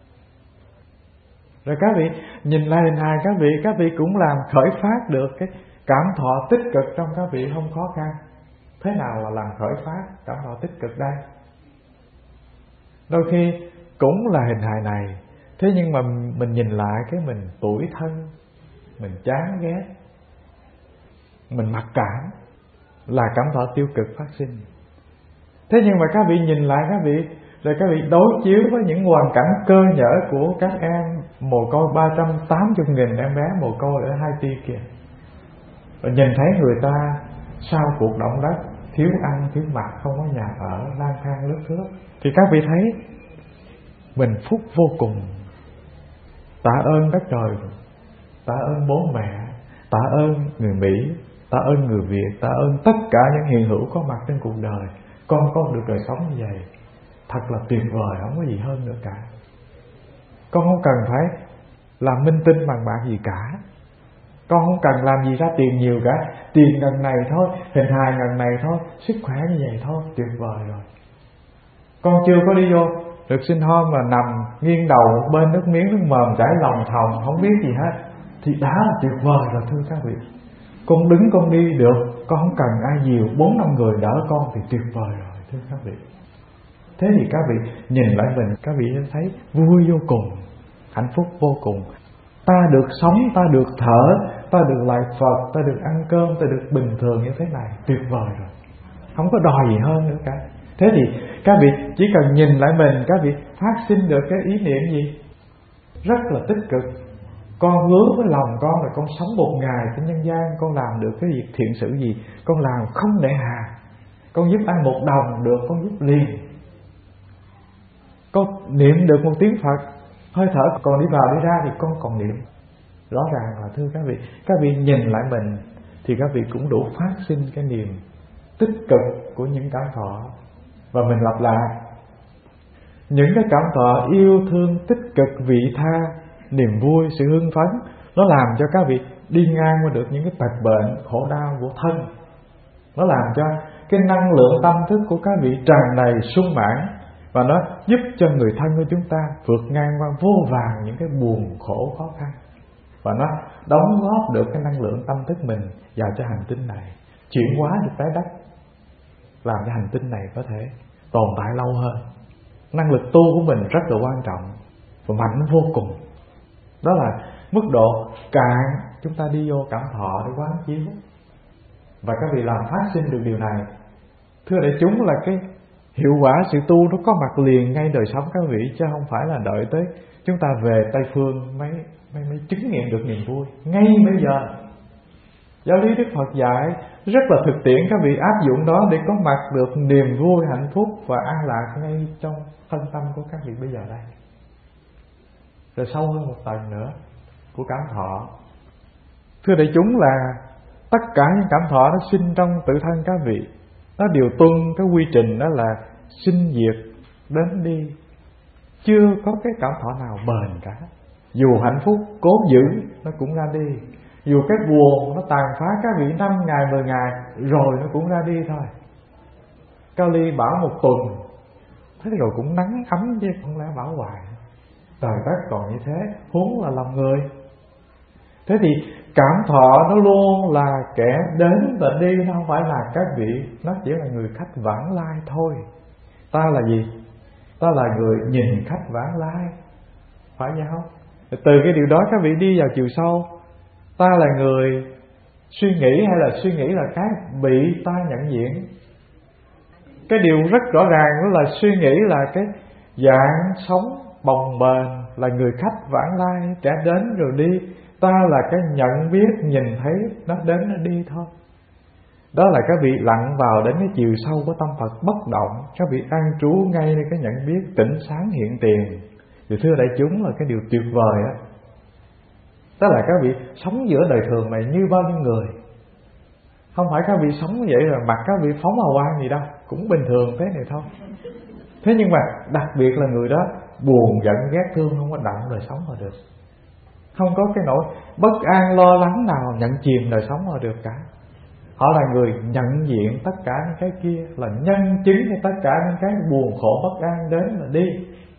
Speaker 1: Rồi các vị nhìn lại hình hài các vị cũng làm khởi phát được cái cảm thọ tích cực trong các vị không khó khăn. Thế nào là làm khởi phát cảm thọ tích cực đây? Đôi khi cũng là hình hài này, thế nhưng mà mình nhìn lại cái mình tủi thân, mình chán ghét, mình mặc cảm, là cảm thọ tiêu cực phát sinh. Thế nhưng mà các vị nhìn lại các vị, rồi các vị đối chiếu với những hoàn cảnh cơ nhở của các em mồ côi 380.000 em bé mồ côi ở Haiti kìa, rồi nhìn thấy người ta sau cuộc động đất thiếu ăn thiếu mặc, không có nhà ở, lang thang lướt thướt, thì các vị thấy mình phúc vô cùng. Tạ ơn đất trời, tạ ơn bố mẹ, tạ ơn người Mỹ, tạ ơn người Việt, tạ ơn tất cả những hiện hữu có mặt trên cuộc đời. Con có được đời sống như vậy thật là tuyệt vời, không có gì hơn nữa cả. Con không cần phải làm minh tinh bằng bạc gì cả, con không cần làm gì ra tiền nhiều cả. Tiền ngần này thôi, hình hài ngần này thôi, sức khỏe như vậy thôi, tuyệt vời rồi. Con chưa có đi vô được sinh hôm mà nằm nghiêng đầu một bên, nước miếng nước mồm chảy lòng thòng, không biết gì hết, thì đã là tuyệt vời rồi thưa các vị. Con đứng con đi được, con không cần ai nhiều, 4-5 người đỡ con thì tuyệt vời rồi thưa các vị. Thế thì các vị nhìn lại mình, các vị thấy vui vô cùng, hạnh phúc vô cùng. Ta được sống, ta được thở, ta được lại Phật, ta được ăn cơm, ta được bình thường như thế này, tuyệt vời rồi, không có đòi gì hơn nữa cả. Thế thì các vị chỉ cần nhìn lại mình, các vị phát sinh được cái ý niệm gì rất là tích cực. Con hứa với lòng con là con sống một ngày trên nhân gian, con làm được cái việc thiện sự gì con làm không nể hà. Con giúp ăn 1 đồng được, con giúp liền. Con niệm được một tiếng Phật, hơi thở còn đi vào đi ra thì con còn niệm. Rõ ràng là thưa các vị nhìn lại mình thì các vị cũng đủ phát sinh cái niềm tích cực của những cảm thọ. Và mình lặp lại, những cái cảm thọ yêu thương, tích cực, vị tha, niềm vui, sự hưng phấn, nó làm cho các vị đi ngang qua được những cái tật bệnh, khổ đau của thân. Nó làm cho cái năng lượng tâm thức của các vị tràn đầy sung mãn, và nó giúp cho người thân của chúng ta vượt ngang qua vô vàn những cái buồn khổ khó khăn. Và nó đóng góp được cái năng lượng tâm thức mình vào cho hành tinh này, chuyển hóa được trái đất, làm cho hành tinh này có thể tồn tại lâu hơn. Năng lực tu của mình rất là quan trọng và mạnh vô cùng. Đó là mức độ cạn chúng ta đi vô cảm thọ để quán chiếu. Và các vị làm phát sinh được điều này, thưa đại chúng, là cái hiệu quả sự tu nó có mặt liền ngay đời sống các vị, chứ không phải là đợi tới chúng ta về Tây Phương mới chứng nghiệm được niềm vui. Ngay bây giờ Giáo lý Đức Phật dạy rất là thực tiễn, các vị áp dụng đó để có mặt được niềm vui, hạnh phúc và an lạc ngay trong thân tâm của các vị bây giờ đây. Rồi sâu hơn một tầng nữa của cảm thọ. Thưa đại chúng, là tất cả những cảm thọ nó sinh trong tự thân các vị, nó đều tuân cái quy trình đó là sinh diệt đến đi, chưa có cái cảm thọ nào bền cả. Dù hạnh phúc cố giữ nó cũng ra đi, dù cái buồn nó tàn phá các vị 5 ngày 10 ngày rồi nó cũng ra đi thôi. Cao Ly bảo 1 tuần, thế rồi cũng nắng ấm chứ không lẽ bảo hoài. Trời đất còn như thế, huống là lòng người. Thế thì cảm thọ nó luôn là kẻ đến và đi, nó không phải là các vị, nó chỉ là người khách vãng lai thôi. Ta là gì? Ta là người nhìn khách vãng lai, phải vậy không? Từ cái điều đó các vị đi vào chiều sâu. Ta là người suy nghĩ, hay là suy nghĩ là cái bị ta nhận diện. Cái điều rất rõ ràng đó là suy nghĩ là cái dạng sống bồng bềnh, là người khách vãng lai, kẻ đến rồi đi. Ta là cái nhận biết, nhìn thấy nó đến nó đi thôi. Đó là các vị lặn vào đến cái chiều sâu của tâm Phật bất động, các vị an trú ngayในcái nhận biết tỉnh sáng hiện tiền. Thì thưa đại chúng, là cái điều tuyệt vời á. Đó là các vị sống giữa đời thường này như bao nhiêu người. Không phải các vị sống như vậy rồi mặt các vị phóng hào quang gì đâu, cũng bình thường thế này thôi. Thế nhưng mà đặc biệt là người đó buồn giận ghét thương không có động đời sống mà được. Không có cái nỗi bất an lo lắng nào nhận chìm đời sống mà được cả. Họ là người nhận diện tất cả những cái kia, là nhân chứng cho tất cả những cái buồn khổ bất an đến là đi.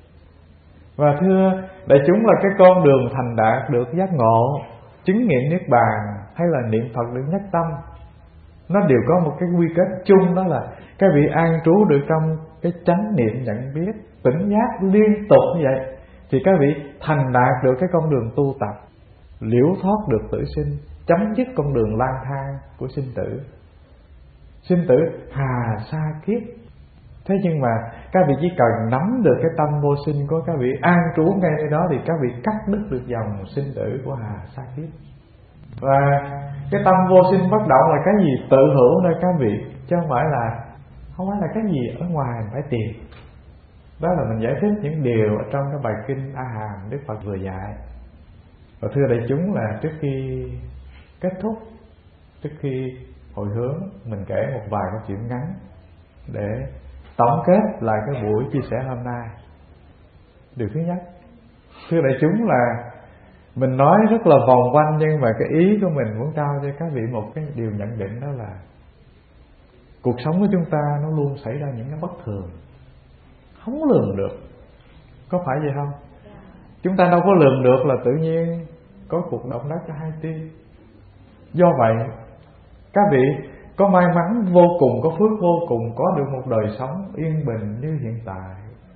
Speaker 1: Và thưa đại chúng, là cái con đường thành đạt được giác ngộ, chứng nghiệm niết bàn hay là niệm Phật được nhất tâm, nó đều có một cái quy kết chung, đó là các vị an trú được trong cái chánh niệm nhận biết, tỉnh giác liên tục như vậy, thì các vị thành đạt được cái con đường tu tập, liễu thoát được tử sinh, chấm dứt con đường lang thang của sinh tử. Sinh tử hà sa kiếp. Thế nhưng mà các vị chỉ cần nắm được cái tâm vô sinh của các vị, an trú ngay nơi đó, thì các vị cắt đứt được dòng sinh tử của hà sa kiếp. Và cái tâm vô sinh bất động là cái gì tự hữu nơi các vị, chứ không phải là cái gì ở ngoài phải tìm. Đó là mình giải thích những điều ở trong cái bài kinh A Hàm Đức Phật vừa dạy. Và thưa đại chúng, là trước khi kết thúc, trước khi hồi hướng, mình kể một vài câu chuyện ngắn để tổng kết lại cái buổi chia sẻ hôm nay. Điều thứ nhất, thưa đại chúng, là mình nói rất là vòng quanh, nhưng mà cái ý của mình muốn trao cho các vị một cái điều nhận định, đó là cuộc sống của chúng ta nó luôn xảy ra những cái bất thường, không lường được. Có phải vậy không? Chúng ta đâu có lường được là tự nhiên có cuộc động đất cho Haiti. Do vậy các vị có may mắn vô cùng, có phước vô cùng, có được một đời sống yên bình như hiện tại,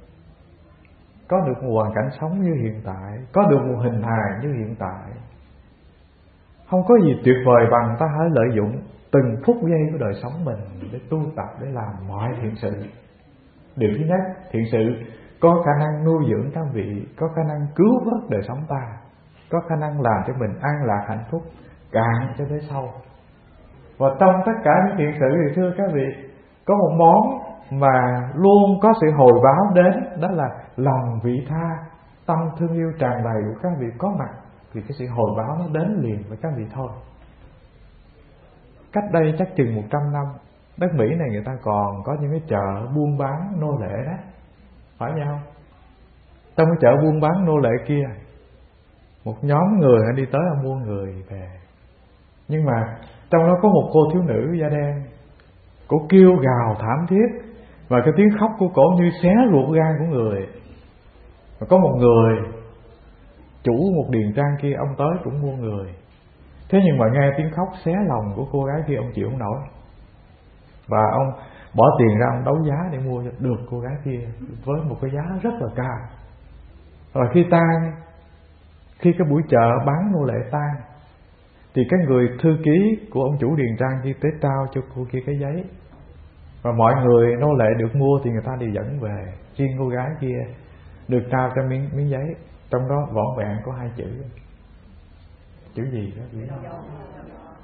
Speaker 1: có được một hoàn cảnh sống như hiện tại, có được một hình hài như hiện tại. Không có gì tuyệt vời bằng ta hãy lợi dụng từng phút giây của đời sống mình để tu tập, để làm mọi thiện sự. Điều thứ nhất, thiện sự có khả năng nuôi dưỡng các vị, có khả năng cứu vớt đời sống ta, có khả năng làm cho mình an lạc hạnh phúc càng cho tới sau. Và trong tất cả những thiện sự thì thưa các vị, có một món mà luôn có sự hồi báo đến, đó là lòng vị tha, tâm thương yêu tràn đầy của các vị có mặt, thì cái sự hồi báo nó đến liền với các vị thôi. Cách đây chắc chừng 100 năm, đất Mỹ này người ta còn có những cái chợ buôn bán nô lệ đó, phải vậy không? Trong cái chợ buôn bán nô lệ kia, một nhóm người đi tới mua người về. Nhưng mà trong đó có một cô thiếu nữ da đen, cổ kêu gào thảm thiết, và cái tiếng khóc của cổ như xé ruột gan của người. Và có một người chủ một điền trang kia, ông tới cũng mua người. Thế nhưng mà nghe tiếng khóc xé lòng của cô gái kia, ông chịu không nổi, và ông bỏ tiền ra, ông đấu giá để mua được cô gái kia với một cái giá rất là cao. Rồi khi cái buổi chợ bán nô lệ tan, thì cái người thư ký của ông chủ điền trang kia tới trao cho cô kia cái giấy, và mọi người nô lệ được mua thì người ta đều dẫn về, riêng cô gái kia được trao cho miếng giấy, trong đó vỏn vẹn có 2 chữ. Chữ gì đó?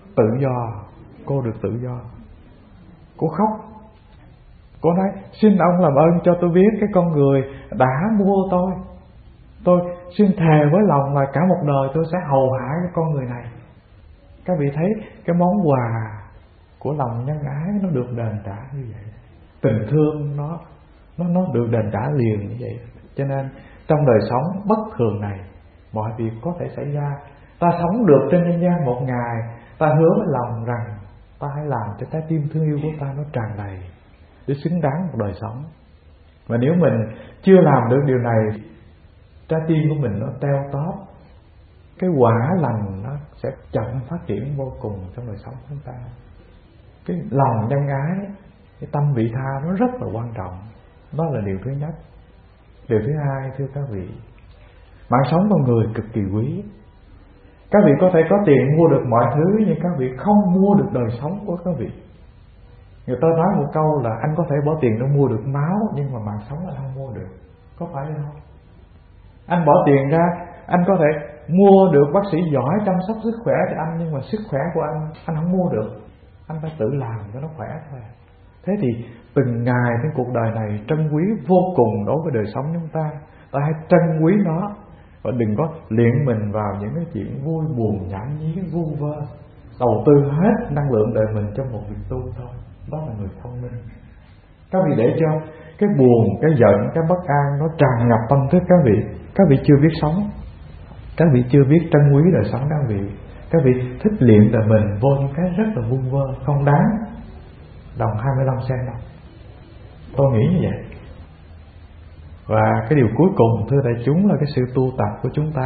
Speaker 1: tự do. Cô được tự do. Cô khóc. Cô nói xin ông làm ơn cho tôi biết cái con người đã mua tôi. Tôi xin thề với lòng là cả một đời tôi sẽ hầu hạ cái con người này. Các vị thấy cái món quà của lòng nhân ái nó được đền trả như vậy. Tình thương nó được đền trả liền như vậy. Cho nên trong đời sống bất thường này, mọi việc có thể xảy ra. Ta sống được trên nhân gian một ngày, ta hứa với lòng rằng ta hãy làm cho trái tim thương yêu của ta nó tràn đầy để xứng đáng một đời sống. Và nếu mình chưa làm được điều này, trái tim của mình nó teo tóp, cái quả lành nó sẽ chậm phát triển vô cùng trong đời sống của chúng ta. Cái lòng nhân ái, cái tâm vị tha nó rất là quan trọng. Đó là điều thứ nhất. Điều thứ hai, thưa các vị, mạng sống con người cực kỳ quý. Các vị có thể có tiền mua được mọi thứ, nhưng các vị không mua được đời sống của các vị. Người ta nói một câu là anh có thể bỏ tiền để mua được máu, nhưng mà mạng sống anh không mua được. Có phải không? Anh bỏ tiền ra, anh có thể mua được bác sĩ giỏi chăm sóc sức khỏe cho anh, nhưng mà sức khỏe của anh không mua được. Anh phải tự làm cho nó khỏe thôi. Thế thì từng ngày trên cuộc đời này trân quý vô cùng đối với đời sống chúng ta. Ta hãy trân quý nó, và đừng có luyện mình vào những cái chuyện vui buồn nhảm nhí vu vơ. Đầu tư hết năng lượng đời mình trong một việc tu thôi. Đó là người thông minh. Các vị để cho cái buồn, cái giận, cái bất an nó tràn ngập tâm thức các vị. Các vị chưa biết sống, các vị chưa biết trân quý đời sống các vị. Các vị thích luyện đời mình vô những cái rất là vu vơ, không đáng đồng 25 sen đâu. Tôi nghĩ như vậy. Và cái điều cuối cùng, thưa đại chúng, là cái sự tu tập của chúng ta.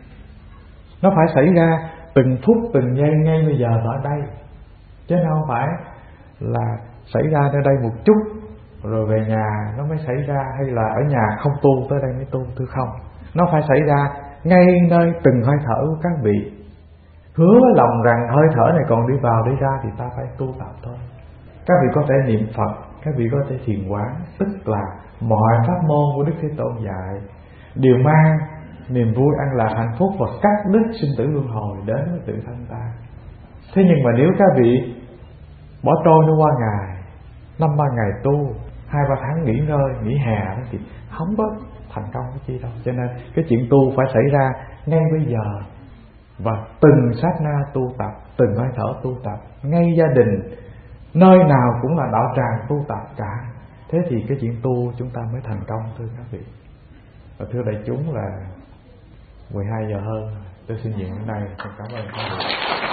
Speaker 1: Nó phải xảy ra từng phút từng giây ngay bây giờ ở đây, chứ không phải là xảy ra nơi đây một chút rồi về nhà nó mới xảy ra, hay là ở nhà không tu tới đây mới tu. Thưa không, nó phải xảy ra ngay nơi từng hơi thở của các vị. Hứa với lòng rằng hơi thở này còn đi vào đi ra thì ta phải tu tập thôi. Các vị có thể niệm Phật, các vị có thể thiền quán, tức là mọi pháp môn của Đức Thế Tôn dạy đều mang niềm vui an lạc hạnh phúc và cắt đứt sinh tử luân hồi đến với tự thân ta. Thế nhưng mà nếu các vị bỏ trôi nó qua ngày, 5-3 ngày tu, 2-3 tháng nghỉ ngơi, nghỉ hè đó, thì không có thành công cái chi đâu. Cho nên cái chuyện tu phải xảy ra ngay bây giờ, và từng sát na tu tập, từng hơi thở tu tập, ngay gia đình, nơi nào cũng là đạo tràng tu tập cả. Thế thì cái chuyện tu chúng ta mới thành công, thưa các vị. Và thưa đại chúng là 12 giờ hơn, tôi xin dừng đến đây. Cảm ơn các vị.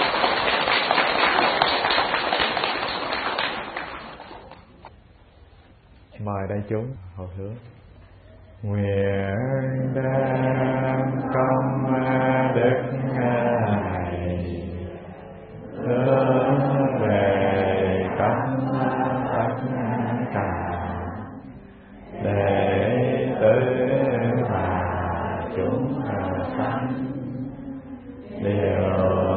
Speaker 1: Mời đại chúng hồi hướng. Nguyện đem công đức này hướng về tất cả đệ tử và chúng sanh đều